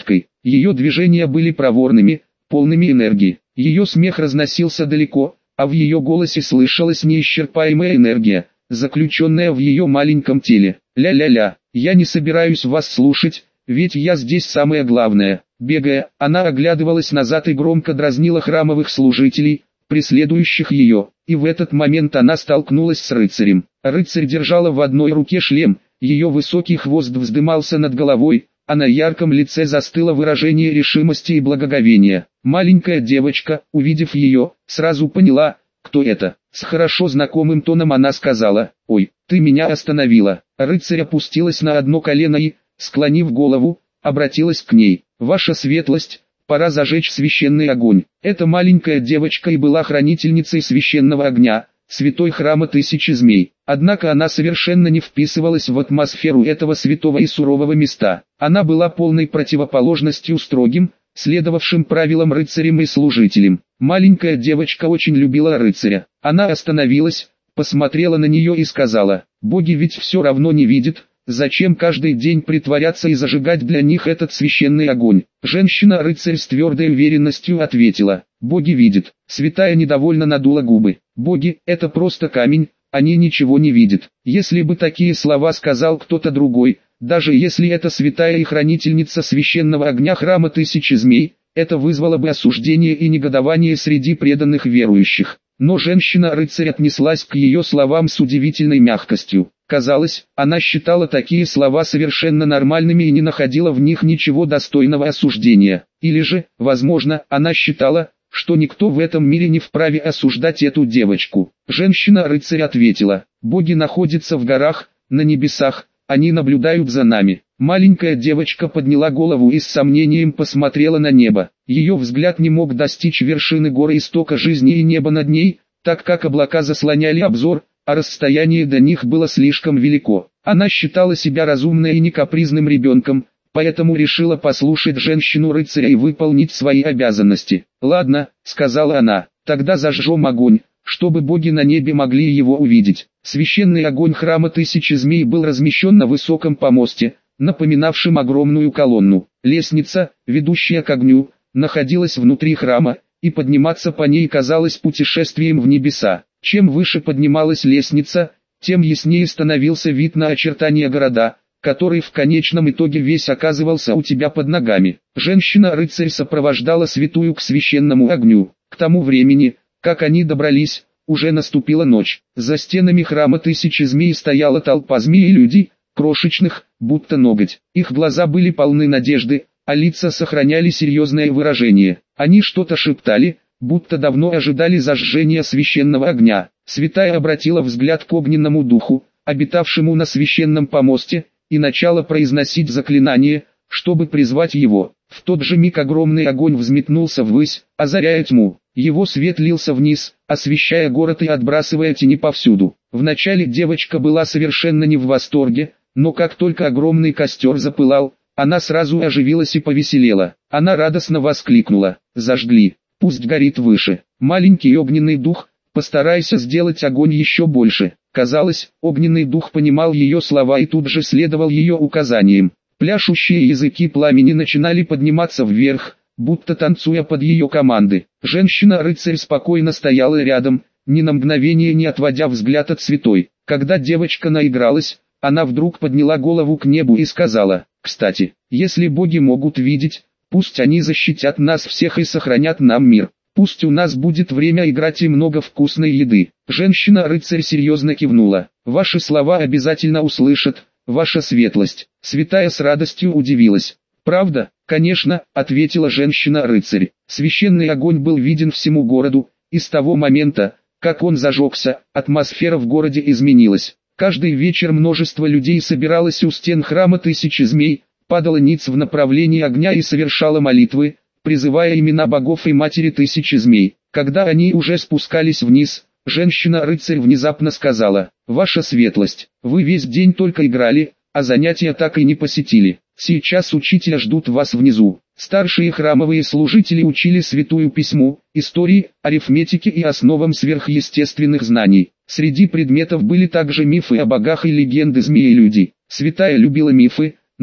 Ее движения были проворными, полными энергии. Ее смех разносился далеко, а в ее голосе слышалась неисчерпаемая энергия, заключенная в ее маленьком теле. Ля-ля-ля, я не собираюсь вас слушать, ведь я здесь самое главное. Бегая, она оглядывалась назад и громко дразнила храмовых служителей, преследующих ее, и в этот момент она столкнулась с рыцарем. Рыцарь держала в одной руке шлем, ее высокий хвост вздымался над головой, а на ярком лице застыло выражение решимости и благоговения. Маленькая девочка, увидев ее, сразу поняла, кто это. С хорошо знакомым тоном она сказала: «Ой, ты меня остановила». Рыцарь опустилась на одно колено и, склонив голову, обратилась к ней: «Ваша светлость, пора зажечь священный огонь». Эта маленькая девочка и была хранительницей священного огня, святой храма тысячи змей. Однако она совершенно не вписывалась в атмосферу этого святого и сурового места. Она была полной противоположностью строгим, следовавшим правилам рыцарям и служителям. Маленькая девочка очень любила рыцаря. Она остановилась, посмотрела на нее и сказала: «Боги ведь все равно не видят, зачем каждый день притворяться и зажигать для них этот священный огонь?» Женщина-рыцарь с твердой уверенностью ответила: «Боги видят». Святая недовольно надула губы. «Боги — это просто камень, они ничего не видят». Если бы такие слова сказал кто-то другой, даже если это святая и хранительница священного огня храма тысячи змей, это вызвало бы осуждение и негодование среди преданных верующих. Но женщина-рыцарь отнеслась к ее словам с удивительной мягкостью. Казалось, она считала такие слова совершенно нормальными и не находила в них ничего достойного осуждения. Или же, возможно, она считала, что никто в этом мире не вправе осуждать эту девочку. Женщина-рыцарь ответила: «Боги находятся в горах, на небесах, они наблюдают за нами». Маленькая девочка подняла голову и с сомнением посмотрела на небо. Ее взгляд не мог достичь вершины горы истока жизни и неба над ней, так как облака заслоняли обзор, а расстояние до них было слишком велико. Она считала себя разумной и не капризным ребенком, поэтому решила послушать женщину-рыцаря и выполнить свои обязанности. «Ладно», — сказала она, — «тогда зажжем огонь, чтобы боги на небе могли его увидеть». Священный огонь храма тысячи змей был размещен на высоком помосте, напоминавшем огромную колонну. Лестница, ведущая к огню, находилась внутри храма, и подниматься по ней казалось путешествием в небеса. Чем выше поднималась лестница, тем яснее становился вид на очертания города, который в конечном итоге весь оказывался у тебя под ногами. Женщина-рыцарь сопровождала святую к священному огню. К тому времени, как они добрались, уже наступила ночь. За стенами храма тысячи змей стояла толпа змей и людей, крошечных, будто ноготь. Их глаза были полны надежды, а лица сохраняли серьезное выражение. Они что-то шептали, будто давно ожидали зажжения священного огня. Святая обратила взгляд к огненному духу, обитавшему на священном помосте, и начала произносить заклинание, чтобы призвать его. В тот же миг огромный огонь взметнулся ввысь, озаряя тьму. Его свет лился вниз, освещая город и отбрасывая тени повсюду. Вначале девочка была совершенно не в восторге, но как только огромный костер запылал, она сразу оживилась и повеселела. Она радостно воскликнула: «Зажгли! Пусть горит выше!» Маленький огненный дух, постарайся сделать огонь еще больше. Казалось, огненный дух понимал ее слова и тут же следовал ее указаниям. Пляшущие языки пламени начинали подниматься вверх, будто танцуя под ее команды. Женщина-рыцарь спокойно стояла рядом, ни на мгновение не отводя взгляд от святой. Когда девочка наигралась, она вдруг подняла голову к небу и сказала: «Кстати, если боги могут видеть, пусть они защитят нас всех и сохранят нам мир. Пусть у нас будет время играть и много вкусной еды». Женщина-рыцарь серьезно кивнула. «Ваши слова обязательно услышат, ваша светлость». Святая с радостью удивилась. «Правда?» «Конечно», — ответила женщина-рыцарь. Священный огонь был виден всему городу, и с того момента, как он зажегся, атмосфера в городе изменилась. Каждый вечер множество людей собиралось у стен храма тысячи змей, падало ниц в направлении огня и совершало молитвы, призывая имена богов и матери тысячи змей. Когда они уже спускались вниз, женщина-рыцарь внезапно сказала: «Ваша светлость, вы весь день только играли, а занятия так и не посетили. Сейчас учителя ждут вас внизу». Старшие храмовые служители учили святую письму, истории, арифметике и основам сверхъестественных знаний. Среди предметов были также мифы о богах и легенды змеи-людей. Святая любила мифы, но,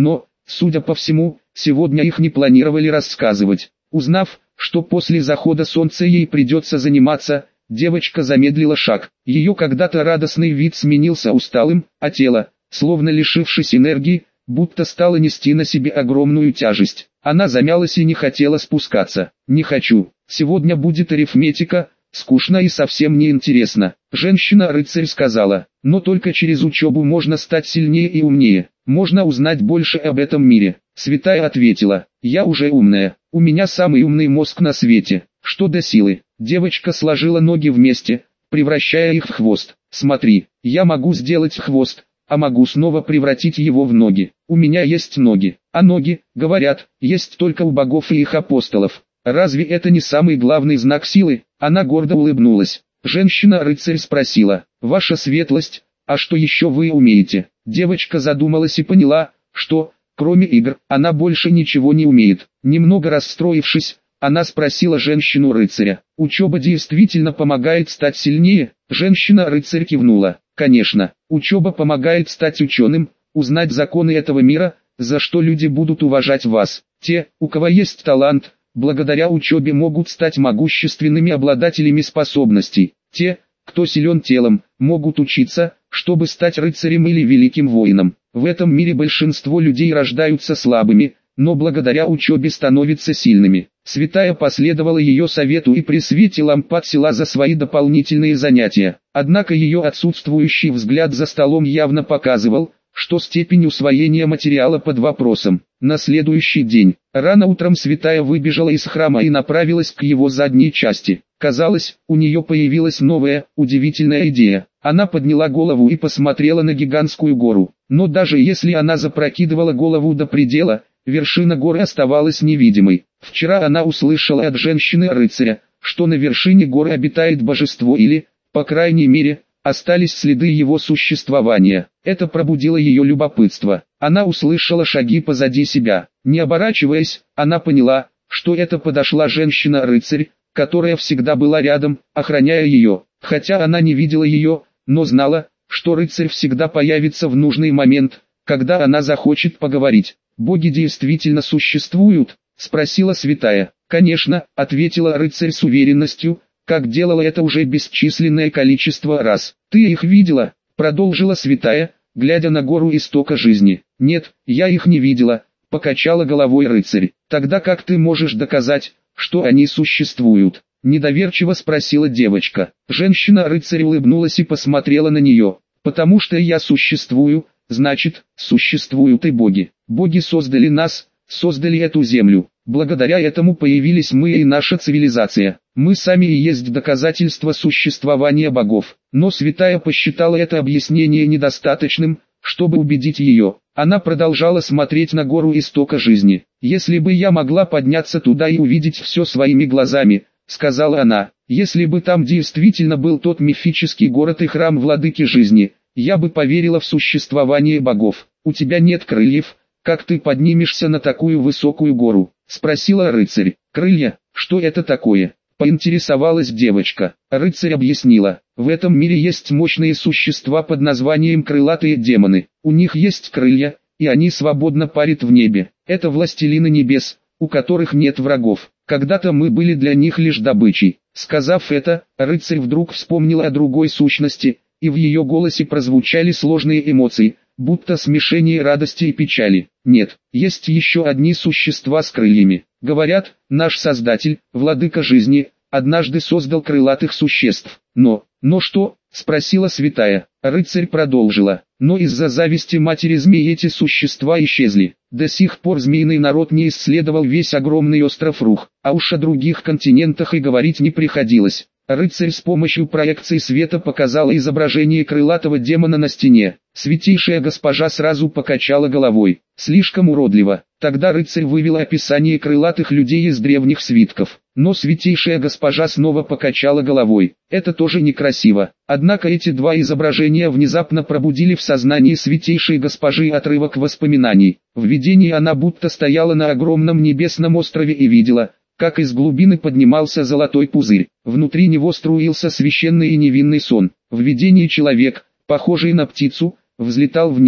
Судя по всему, сегодня их не планировали рассказывать. Узнав, что после захода солнца ей придется заниматься, девочка замедлила шаг. Ее когда-то радостный вид сменился усталым, а тело, словно лишившись энергии, будто стало нести на себе огромную тяжесть. Она замялась и не хотела спускаться. «Не хочу. Сегодня будет арифметика, скучно и совсем неинтересно», — женщина-рыцарь сказала. «Но только через учебу можно стать сильнее и умнее. Можно узнать больше об этом мире». Святая ответила: «Я уже умная. У меня самый умный мозг на свете. Что до силы?» Девочка сложила ноги вместе, превращая их в хвост. «Смотри, я могу сделать хвост, а могу снова превратить его в ноги. У меня есть ноги, а ноги, говорят, есть только у богов и их апостолов. Разве это не самый главный знак силы?» Она гордо улыбнулась. Женщина-рыцарь спросила: «Ваша светлость, а что еще вы умеете?» Девочка задумалась и поняла, что, кроме игр, она больше ничего не умеет. Немного расстроившись, она спросила женщину-рыцаря: «Учеба действительно помогает стать сильнее?» Женщина-рыцарь кивнула: «Конечно, учеба помогает стать ученым, узнать законы этого мира, за что люди будут уважать вас. Те, у кого есть талант, благодаря учебе могут стать могущественными обладателями способностей. Те, кто силен телом, могут учиться, чтобы стать рыцарем или великим воином. В этом мире большинство людей рождаются слабыми, но благодаря учебе становятся сильными». Святая последовала ее совету и при свете лампад села за свои дополнительные занятия. Однако ее отсутствующий взгляд за столом явно показывал, что степень усвоения материала под вопросом. На следующий день, рано утром Святая выбежала из храма и направилась к его задней части. Казалось, у нее появилась новая, удивительная идея. Она подняла голову и посмотрела на гигантскую гору. Но даже если она запрокидывала голову до предела, вершина горы оставалась невидимой. Вчера она услышала от женщины-рыцаря, что на вершине горы обитает божество или, по крайней мере, остались следы его существования. Это пробудило ее любопытство. Она услышала шаги позади себя. Не оборачиваясь, она поняла, что это подошла женщина-рыцарь, которая всегда была рядом, охраняя ее. Хотя она не видела ее, но знала, что рыцарь всегда появится в нужный момент, когда она захочет поговорить. «Боги действительно существуют?» — спросила Святая. «Конечно», — ответила рыцарь с уверенностью, как делала это уже бесчисленное количество раз. «Ты их видела?» — продолжила Святая, глядя на гору истока жизни. «Нет, я их не видела», — покачала головой рыцарь. «Тогда как ты можешь доказать, что они существуют?» — недоверчиво спросила девочка. Женщина-рыцарь улыбнулась и посмотрела на нее. «Потому что я существую, значит, существуют и боги. Боги создали нас, создали эту землю. Благодаря этому появились мы и наша цивилизация. Мы сами и есть доказательство существования богов». Но Святая посчитала это объяснение недостаточным, чтобы убедить ее. Она продолжала смотреть на гору истока жизни. «Если бы я могла подняться туда и увидеть все своими глазами», — сказала она, — «если бы там действительно был тот мифический город и храм владыки жизни, я бы поверила в существование богов. У тебя нет крыльев, как ты поднимешься на такую высокую гору?» — спросила рыцарь. «Крылья, что это такое?» — поинтересовалась девочка. Рыцарь объяснила: «В этом мире есть мощные существа под названием крылатые демоны. У них есть крылья, и они свободно парят в небе. Это властелины небес, у которых нет врагов. Когда-то мы были для них лишь добычей». Сказав это, рыцарь вдруг вспомнила о другой сущности, и в ее голосе прозвучали сложные эмоции, будто смешение радости и печали. «Нет, есть еще одни существа с крыльями. Говорят, наш Создатель, владыка жизни, однажды создал крылатых существ. Но, но что?» — спросила Святая. Рыцарь продолжила: «Но из-за зависти матери змей эти существа исчезли. До сих пор змеиный народ не исследовал весь огромный остров Рух, а уж о других континентах и говорить не приходилось». Рыцарь с помощью проекции света показала изображение крылатого демона на стене. Святейшая госпожа сразу покачала головой. «Слишком уродливо». Тогда рыцарь вывела описание крылатых людей из древних свитков. Но святейшая госпожа снова покачала головой. «Это тоже некрасиво». Однако эти два изображения внезапно пробудили в сознании святейшей госпожи отрывок воспоминаний. В видении она будто стояла на огромном небесном острове и видела, как из глубины поднимался золотой пузырь. Внутри него струился священный и невинный сон. В видении человек, похожий на птицу, взлетал в небо.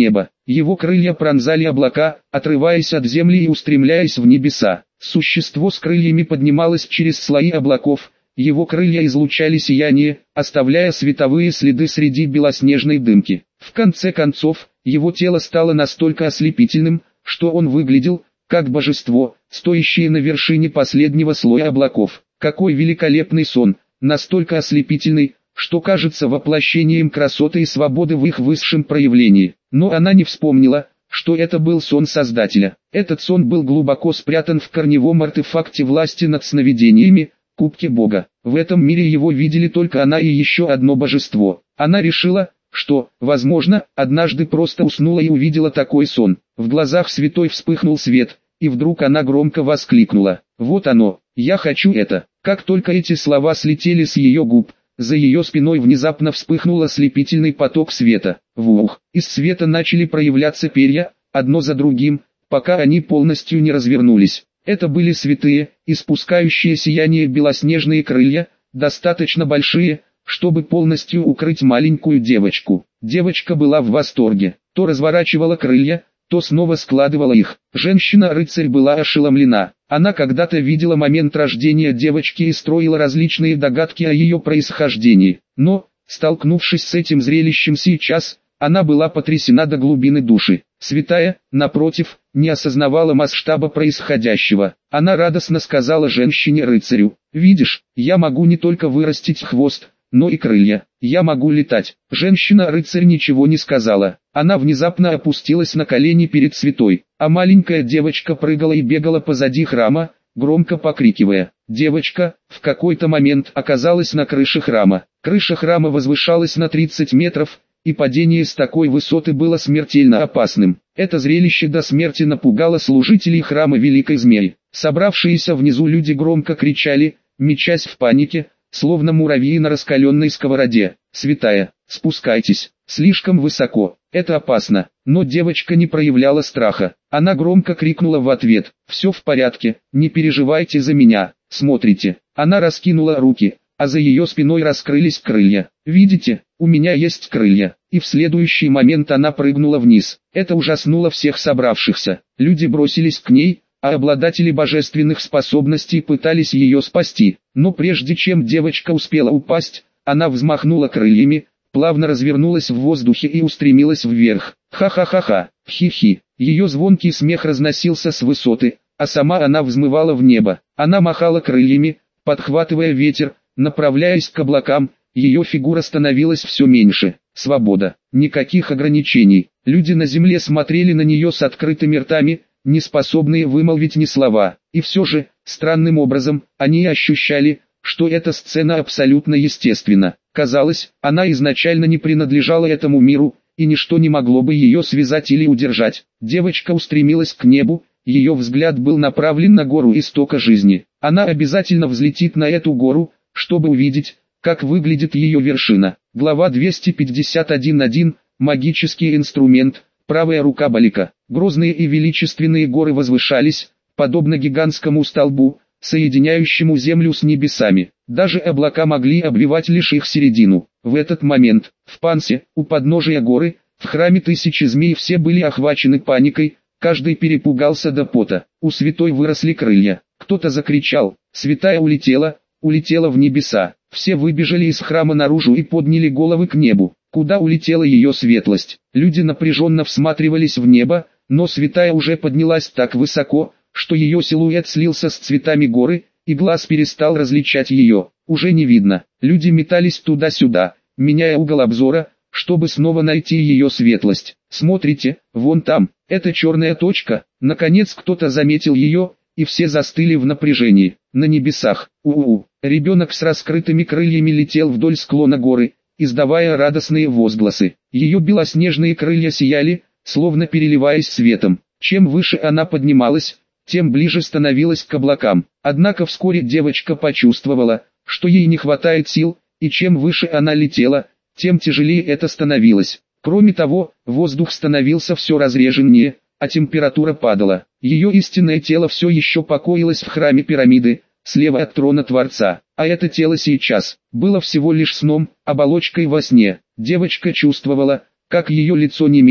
Его крылья пронзали облака, отрываясь от земли и устремляясь в небеса. Существо с крыльями поднималось через слои облаков, его крылья излучали сияние, оставляя световые следы среди белоснежной дымки. В конце концов, его тело стало настолько ослепительным, что он выглядел, как божество, стоящее на вершине последнего слоя облаков. Какой великолепный сон, настолько ослепительный, что кажется воплощением красоты и свободы в их высшем проявлении. Но она не вспомнила, что это был сон Создателя. Этот сон был глубоко спрятан в корневом артефакте власти над сновидениями, кубке Бога. В этом мире его видели только она и еще одно божество. Она решила, что, возможно, однажды просто уснула и увидела такой сон. В глазах святой вспыхнул свет, и вдруг она громко воскликнула: «Вот оно, я хочу это!» Как только эти слова слетели с ее губ, за ее спиной внезапно вспыхнул ослепительный поток света. Вух! Из света начали проявляться перья, одно за другим, пока они полностью не развернулись. Это были святые, испускающие сияние белоснежные крылья, достаточно большие, чтобы полностью укрыть маленькую девочку. Девочка была в восторге, то разворачивала крылья, то снова складывала их. Женщина-рыцарь была ошеломлена. Она когда-то видела момент рождения девочки и строила различные догадки о ее происхождении. Но, столкнувшись с этим зрелищем сейчас, она была потрясена до глубины души. Святая, напротив, не осознавала масштаба происходящего. Она радостно сказала женщине-рыцарю: «Видишь, я могу не только вырастить хвост, но и крылья. Я могу летать». Женщина-рыцарь ничего не сказала. Она внезапно опустилась на колени перед святой, а маленькая девочка прыгала и бегала позади храма, громко покрикивая. Девочка, в какой-то момент оказалась на крыше храма. Крыша храма возвышалась на тридцать метров, и падение с такой высоты было смертельно опасным. Это зрелище до смерти напугало служителей храма Великой Змеи. Собравшиеся внизу люди громко кричали, мечась в панике, словно муравьи на раскаленной сковороде: «Святая, спускайтесь, слишком высоко, это опасно». Но девочка не проявляла страха. Она громко крикнула в ответ: «Все в порядке, не переживайте за меня, смотрите». Она раскинула руки, а за ее спиной раскрылись крылья. «Видите, у меня есть крылья». И в следующий момент она прыгнула вниз. Это ужаснуло всех собравшихся. Люди бросились к ней, а обладатели божественных способностей пытались ее спасти. Но прежде чем девочка успела упасть, она взмахнула крыльями, плавно развернулась в воздухе и устремилась вверх. Ха-ха-ха-ха, хи-хи. Ее звонкий смех разносился с высоты, а сама она взмывала в небо. Она махала крыльями, подхватывая ветер, направляясь к облакам. Ее фигура становилась все меньше. Свобода. Никаких ограничений. Люди на земле смотрели на нее с открытыми ртами, не способные вымолвить ни слова. И все же, странным образом, они ощущали, что эта сцена абсолютно естественна. Казалось, она изначально не принадлежала этому миру, и ничто не могло бы ее связать или удержать. Девочка устремилась к небу, ее взгляд был направлен на гору истока жизни. Она обязательно взлетит на эту гору, чтобы увидеть, как выглядит ее вершина. Глава двести пятьдесят один точка один. Магический инструмент. Правая рука Балика. Грозные и величественные горы возвышались, подобно гигантскому столбу, соединяющему землю с небесами. Даже облака могли обвивать лишь их середину. В этот момент, в Пансе, у подножия горы, в храме тысячи змей все были охвачены паникой, каждый перепугался до пота. У святой выросли крылья. Кто-то закричал: «Святая улетела, улетела в небеса». Все выбежали из храма наружу и подняли головы к небу. Куда улетела ее светлость? Люди напряженно всматривались в небо, но святая уже поднялась так высоко, что ее силуэт слился с цветами горы, и глаз перестал различать ее. Уже не видно. Люди метались туда-сюда, меняя угол обзора, чтобы снова найти ее светлость. «Смотрите, вон там, это черная точка». Наконец кто-то заметил ее, и все застыли в напряжении. На небесах, у-у-у, ребенок с раскрытыми крыльями летел вдоль склона горы, издавая радостные возгласы. Ее белоснежные крылья сияли, словно переливаясь светом. Чем выше она поднималась, тем ближе становилась к облакам. Однако вскоре девочка почувствовала, что ей не хватает сил, и чем выше она летела, тем тяжелее это становилось. Кроме того, воздух становился все разреженнее, а температура падала. Ее истинное тело все еще покоилось в храме пирамиды, слева от трона Творца, а это тело сейчас было всего лишь сном, оболочкой во сне. Девочка чувствовала, как ее лицо немеет,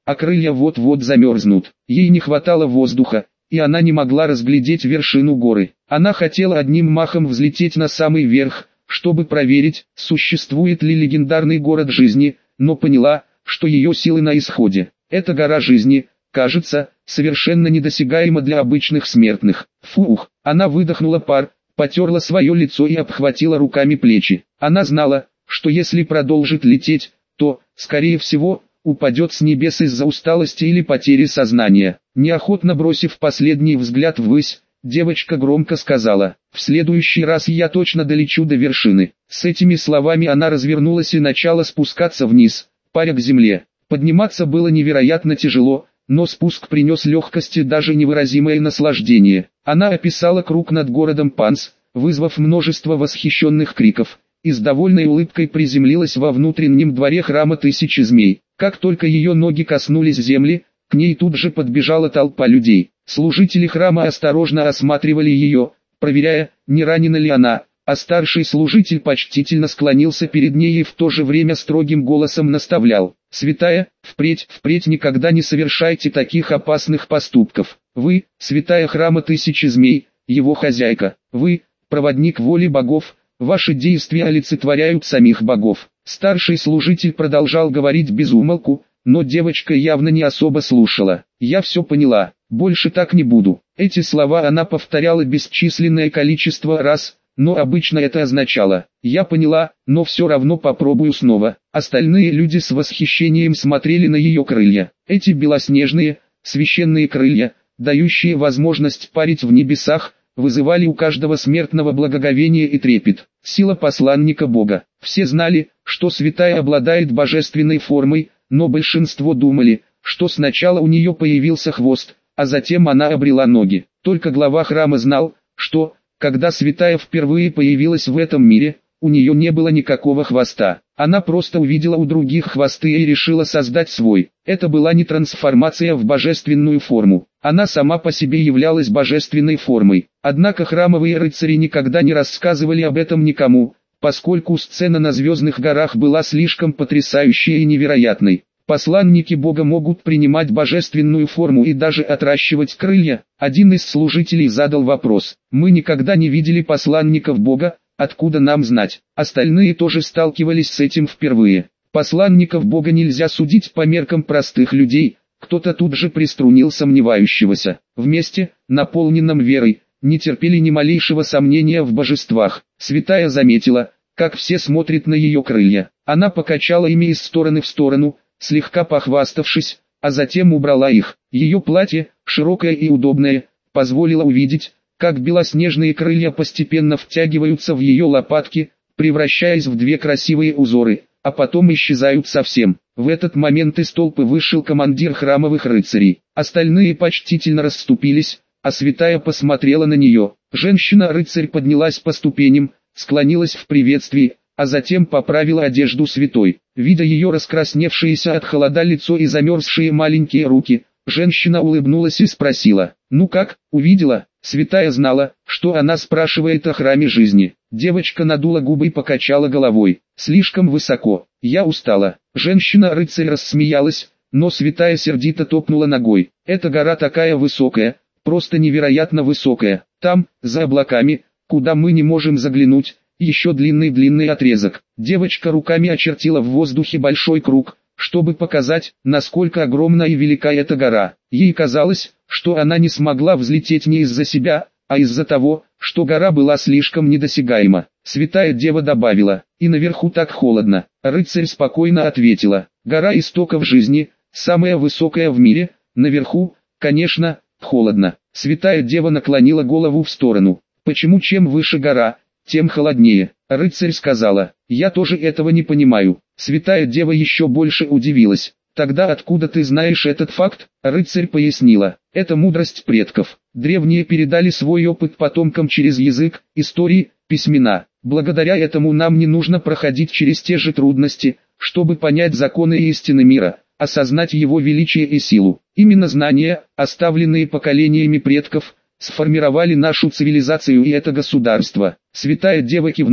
а крылья вот-вот замерзнут. Ей не хватало воздуха, и она не могла разглядеть вершину горы. Она хотела одним махом взлететь на самый верх, чтобы проверить, существует ли легендарный город жизни, но поняла, что ее силы на исходе. Эта гора жизни, кажется, совершенно недосягаема для обычных смертных. Фух, она выдохнула пар, потерла свое лицо и обхватила руками плечи. Она знала, что если продолжит лететь, то, скорее всего, упадет с небес из-за усталости или потери сознания. Неохотно бросив последний взгляд ввысь, девочка громко сказала: «В следующий раз я точно долечу до вершины». С этими словами она развернулась и начала спускаться вниз, паря к земле. Подниматься было невероятно тяжело, но спуск принес легкость и даже невыразимое наслаждение. Она описала круг над городом Панс, вызвав множество восхищенных криков, и с довольной улыбкой приземлилась во внутреннем дворе храма Тысячи Змей. Как только ее ноги коснулись земли, к ней тут же подбежала толпа людей. Служители храма осторожно осматривали ее, проверяя, не ранена ли она, а старший служитель почтительно склонился перед ней и в то же время строгим голосом наставлял: «Святая, впредь, впредь никогда не совершайте таких опасных поступков. Вы, святая храма Тысячи Змей, его хозяйка, вы, проводник воли богов, ваши действия олицетворяют самих богов». Старший служитель продолжал говорить без умолку, но девочка явно не особо слушала. «Я все поняла, больше так не буду». Эти слова она повторяла бесчисленное количество раз, но обычно это означало: «Я поняла, но все равно попробую снова». Остальные люди с восхищением смотрели на ее крылья. Эти белоснежные, священные крылья, дающие возможность парить в небесах, вызывали у каждого смертного благоговение и трепет. Сила посланника Бога. Все знали, что святая обладает божественной формой, но большинство думали, что сначала у нее появился хвост, а затем она обрела ноги. Только глава храма знал, что, когда святая впервые появилась в этом мире, у нее не было никакого хвоста. Она просто увидела у других хвосты и решила создать свой. Это была не трансформация в божественную форму. Она сама по себе являлась божественной формой. Однако храмовые рыцари никогда не рассказывали об этом никому, поскольку сцена на Звездных горах была слишком потрясающей и невероятной. Посланники Бога могут принимать божественную форму и даже отращивать крылья. Один из служителей задал вопрос: «Мы никогда не видели посланников Бога, откуда нам знать?» Остальные тоже сталкивались с этим впервые. Посланников Бога нельзя судить по меркам простых людей. Кто-то тут же приструнил сомневающегося. Вместе, наполненном верой, не терпели ни малейшего сомнения в божествах. Святая заметила, как все смотрят на ее крылья. Она покачала ими из стороны в сторону, слегка похваставшись, а затем убрала их. Ее платье, широкое и удобное, позволило увидеть, как белоснежные крылья постепенно втягиваются в ее лопатки, превращаясь в две красивые узоры, а потом исчезают совсем. В этот момент из толпы вышел командир храмовых рыцарей. Остальные почтительно расступились, а святая посмотрела на нее. Женщина-рыцарь поднялась по ступеням, склонилась в приветствии, а затем поправила одежду святой. Видя ее раскрасневшееся от холода лицо и замерзшие маленькие руки, женщина улыбнулась и спросила: «Ну как, увидела?» Святая знала, что она спрашивает о храме жизни. Девочка надула губы и покачала головой. «Слишком высоко. Я устала». Женщина-рыцарь рассмеялась, но святая сердито топнула ногой. «Эта гора такая высокая, просто невероятно высокая. Там, за облаками, куда мы не можем заглянуть, еще длинный-длинный отрезок». Девочка руками очертила в воздухе большой круг, чтобы показать, насколько огромна и велика эта гора. Ей казалось, что она не смогла взлететь не из-за себя, а из-за того, что гора была слишком недосягаема. Святая Дева добавила: «И наверху так холодно». Рыцарь спокойно ответила: «Гора истоков жизни, самая высокая в мире, наверху, конечно, холодно». Святая Дева наклонила голову в сторону. «Почему чем выше гора, тем холоднее?» Рыцарь сказала: «Я тоже этого не понимаю». Святая Дева еще больше удивилась. «Тогда откуда ты знаешь этот факт?» Рыцарь пояснила: «Это мудрость предков. Древние передали свой опыт потомкам через язык, истории, письмена. Благодаря этому нам не нужно проходить через те же трудности, чтобы понять законы и истины мира, осознать его величие и силу. Именно знания, оставленные поколениями предков, сформировали нашу цивилизацию и это государство». Святая Дева кивнула,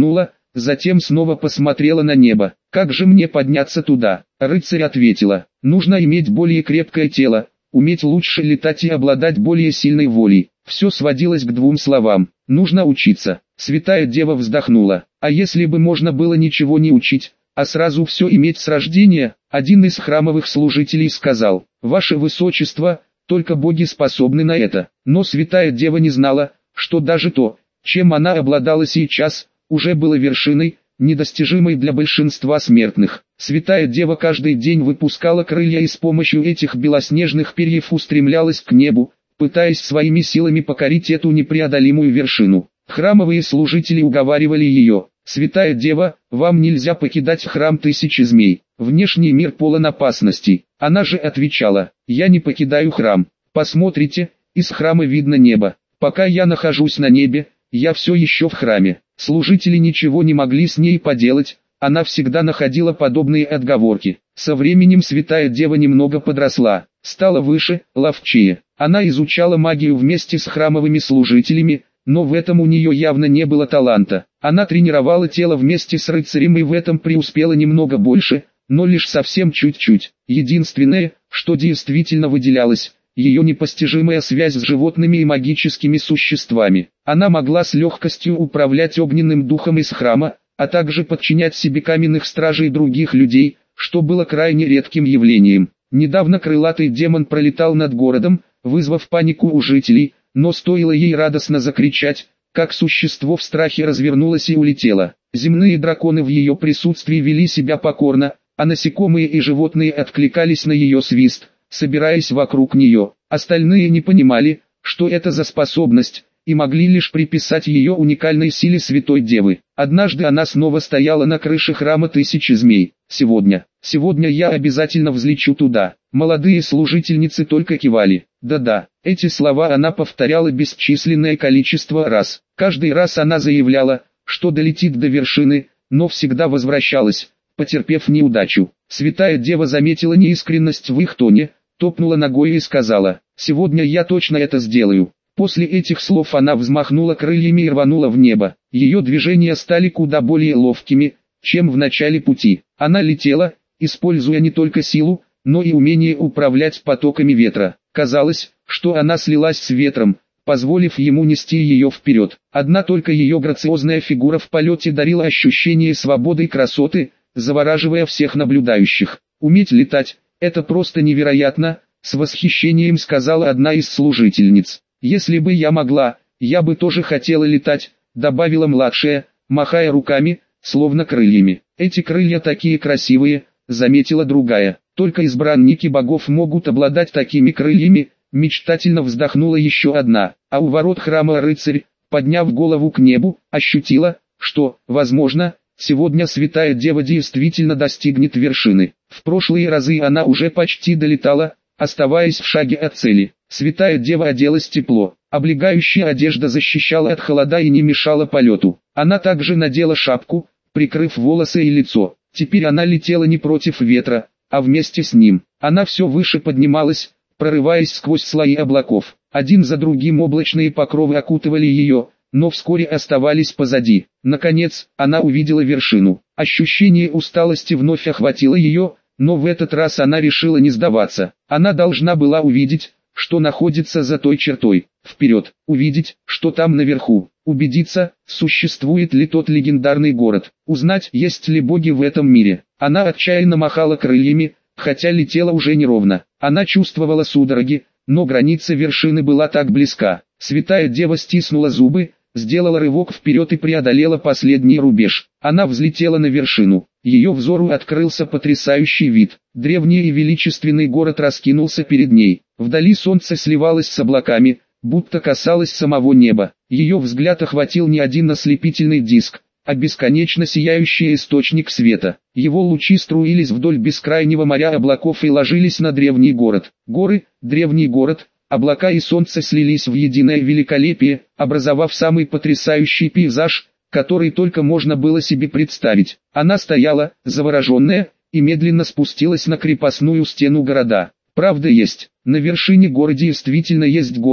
затем снова посмотрела на небо. «Как же мне подняться туда?» Рыцарь ответила: «Нужно иметь более крепкое тело, уметь лучше летать и обладать более сильной волей». Все сводилось к двум словам: нужно учиться. Святая Дева вздохнула: а если бы можно было ничего не учить, а сразу все иметь с рождения? Один из храмовых служителей сказал: «Ваше Высочество, только боги способны на это». Но Святая Дева не знала, что даже то, чем она обладала сейчас, уже было вершиной, недостижимой для большинства смертных. Святая Дева каждый день выпускала крылья и с помощью этих белоснежных перьев устремлялась к небу, пытаясь своими силами покорить эту непреодолимую вершину. Храмовые служители уговаривали ее: «Святая Дева, вам нельзя покидать храм Тысячи Змей, внешний мир полон опасностей». Она же отвечала: «Я не покидаю храм. Посмотрите, из храма видно небо. Пока я нахожусь на небе, я все еще в храме». Служители ничего не могли с ней поделать, она всегда находила подобные отговорки. Со временем Святая Дева немного подросла, стала выше, ловчее. Она изучала магию вместе с храмовыми служителями, но в этом у нее явно не было таланта. Она тренировала тело вместе с рыцарем и в этом преуспела немного больше, но лишь совсем чуть-чуть. Единственное, что действительно выделялось, ее непостижимая связь с животными и магическими существами. Она могла с легкостью управлять огненным духом из храма, а также подчинять себе каменных стражей других людей, что было крайне редким явлением. Недавно крылатый демон пролетал над городом, вызвав панику у жителей, но стоило ей радостно закричать, как существо в страхе развернулось и улетело. Земные драконы в ее присутствии вели себя покорно, а насекомые и животные откликались на ее свист, собираясь вокруг нее. Остальные не понимали, что это за способность, и могли лишь приписать ее уникальной силе Святой Девы. Однажды она снова стояла на крыше храма Тысячи Змей. «Сегодня, сегодня я обязательно взлечу туда». Молодые служительницы только кивали. Да-да, эти слова она повторяла бесчисленное количество раз. Каждый раз она заявляла, что долетит до вершины, но всегда возвращалась, потерпев неудачу. Святая Дева заметила неискренность в их тоне, топнула ногой и сказала: «Сегодня я точно это сделаю». После этих слов она взмахнула крыльями и рванула в небо. Ее движения стали куда более ловкими, чем в начале пути. Она летела, используя не только силу, но и умение управлять потоками ветра. Казалось, что она слилась с ветром, позволив ему нести ее вперед. Одна только ее грациозная фигура в полете дарила ощущение свободы и красоты, завораживая всех наблюдающих. «Уметь летать – это просто невероятно», – с восхищением сказала одна из служительниц. «Если бы я могла, я бы тоже хотела летать», – добавила младшая, махая руками, словно крыльями. «Эти крылья такие красивые», – заметила другая. «Только избранники богов могут обладать такими крыльями», – мечтательно вздохнула еще одна. А у ворот храма рыцарь, подняв голову к небу, ощутила, что, возможно, сегодня Святая Дева действительно достигнет вершины. В прошлые разы она уже почти долетала, оставаясь в шаге от цели. Святая Дева оделась тепло, облегающая одежда защищала от холода и не мешала полету. Она также надела шапку, прикрыв волосы и лицо. Теперь она летела не против ветра, а вместе с ним. Она все выше поднималась, прорываясь сквозь слои облаков. Один за другим облачные покровы окутывали ее, но вскоре оставались позади. Наконец, она увидела вершину. Ощущение усталости вновь охватило ее, но в этот раз она решила не сдаваться. Она должна была увидеть, что находится за той чертой. Вперед, увидеть, что там наверху. Убедиться, существует ли тот легендарный город. Узнать, есть ли боги в этом мире. Она отчаянно махала крыльями, хотя летела уже неровно. Она чувствовала судороги, но граница вершины была так близка. Святая Дева стиснула зубы, сделала рывок вперед и преодолела последний рубеж. Она взлетела на вершину. Ее взору открылся потрясающий вид. Древний и величественный город раскинулся перед ней. Вдали солнце сливалось с облаками, будто касалось самого неба. Ее взгляд охватил не один ослепительный диск, а бесконечно сияющий источник света. Его лучи струились вдоль бескрайнего моря облаков и ложились на древний город. Горы, древний город, облака и солнце слились в единое великолепие, образовав самый потрясающий пейзаж, который только можно было себе представить. Она стояла, завороженная, и медленно спустилась на крепостную стену города. Правда есть, на вершине города действительно есть город,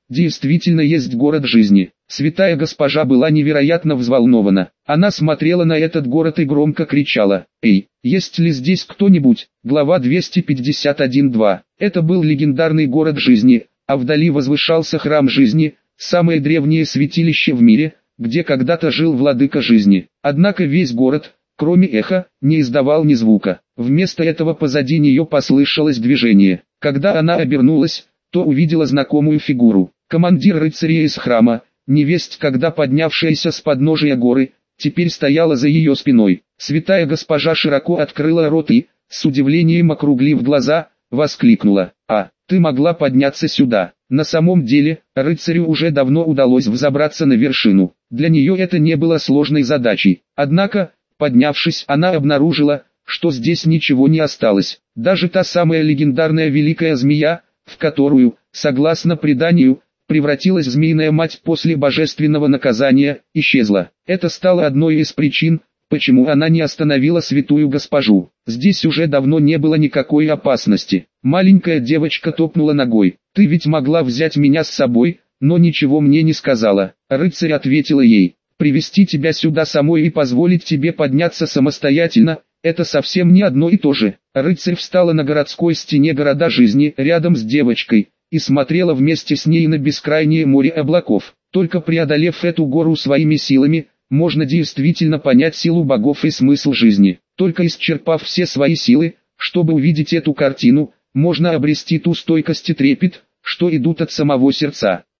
действительно есть город жизни. Святая госпожа была невероятно взволнована. Она смотрела на этот город и громко кричала: «Эй, есть ли здесь кто-нибудь?» Глава двести пятьдесят один два. Это был легендарный город жизни, а вдали возвышался храм жизни, самое древнее святилище в мире, где когда-то жил владыка жизни. Однако весь город, кроме эха, не издавал ни звука. Вместо этого позади нее послышалось движение. Когда она обернулась, то увидела знакомую фигуру. Командир рыцарей из храма, невесть когда поднявшаяся с подножия горы, теперь стояла за ее спиной. Святая госпожа широко открыла рот и, с удивлением округлив глаза, воскликнула: «А, ты могла подняться сюда». На самом деле, рыцарю уже давно удалось взобраться на вершину. Для нее это не было сложной задачей. Однако, поднявшись, она обнаружила, что здесь ничего не осталось. Даже та самая легендарная великая змея, в которую, согласно преданию, превратилась змеиная мать после божественного наказания, исчезла. Это стало одной из причин, почему она не остановила святую госпожу. Здесь уже давно не было никакой опасности. Маленькая девочка топнула ногой. «Ты ведь могла взять меня с собой, но ничего мне не сказала». Рыцарь ответила ей: «Привести тебя сюда самой и позволить тебе подняться самостоятельно – это совсем не одно и то же». Рыцарь встала на городской стене города жизни рядом с девочкой и смотрела вместе с ней на бескрайнее море облаков. Только преодолев эту гору своими силами, можно действительно понять силу богов и смысл жизни. Только исчерпав все свои силы, чтобы увидеть эту картину, можно обрести ту стойкость и трепет, что идут от самого сердца.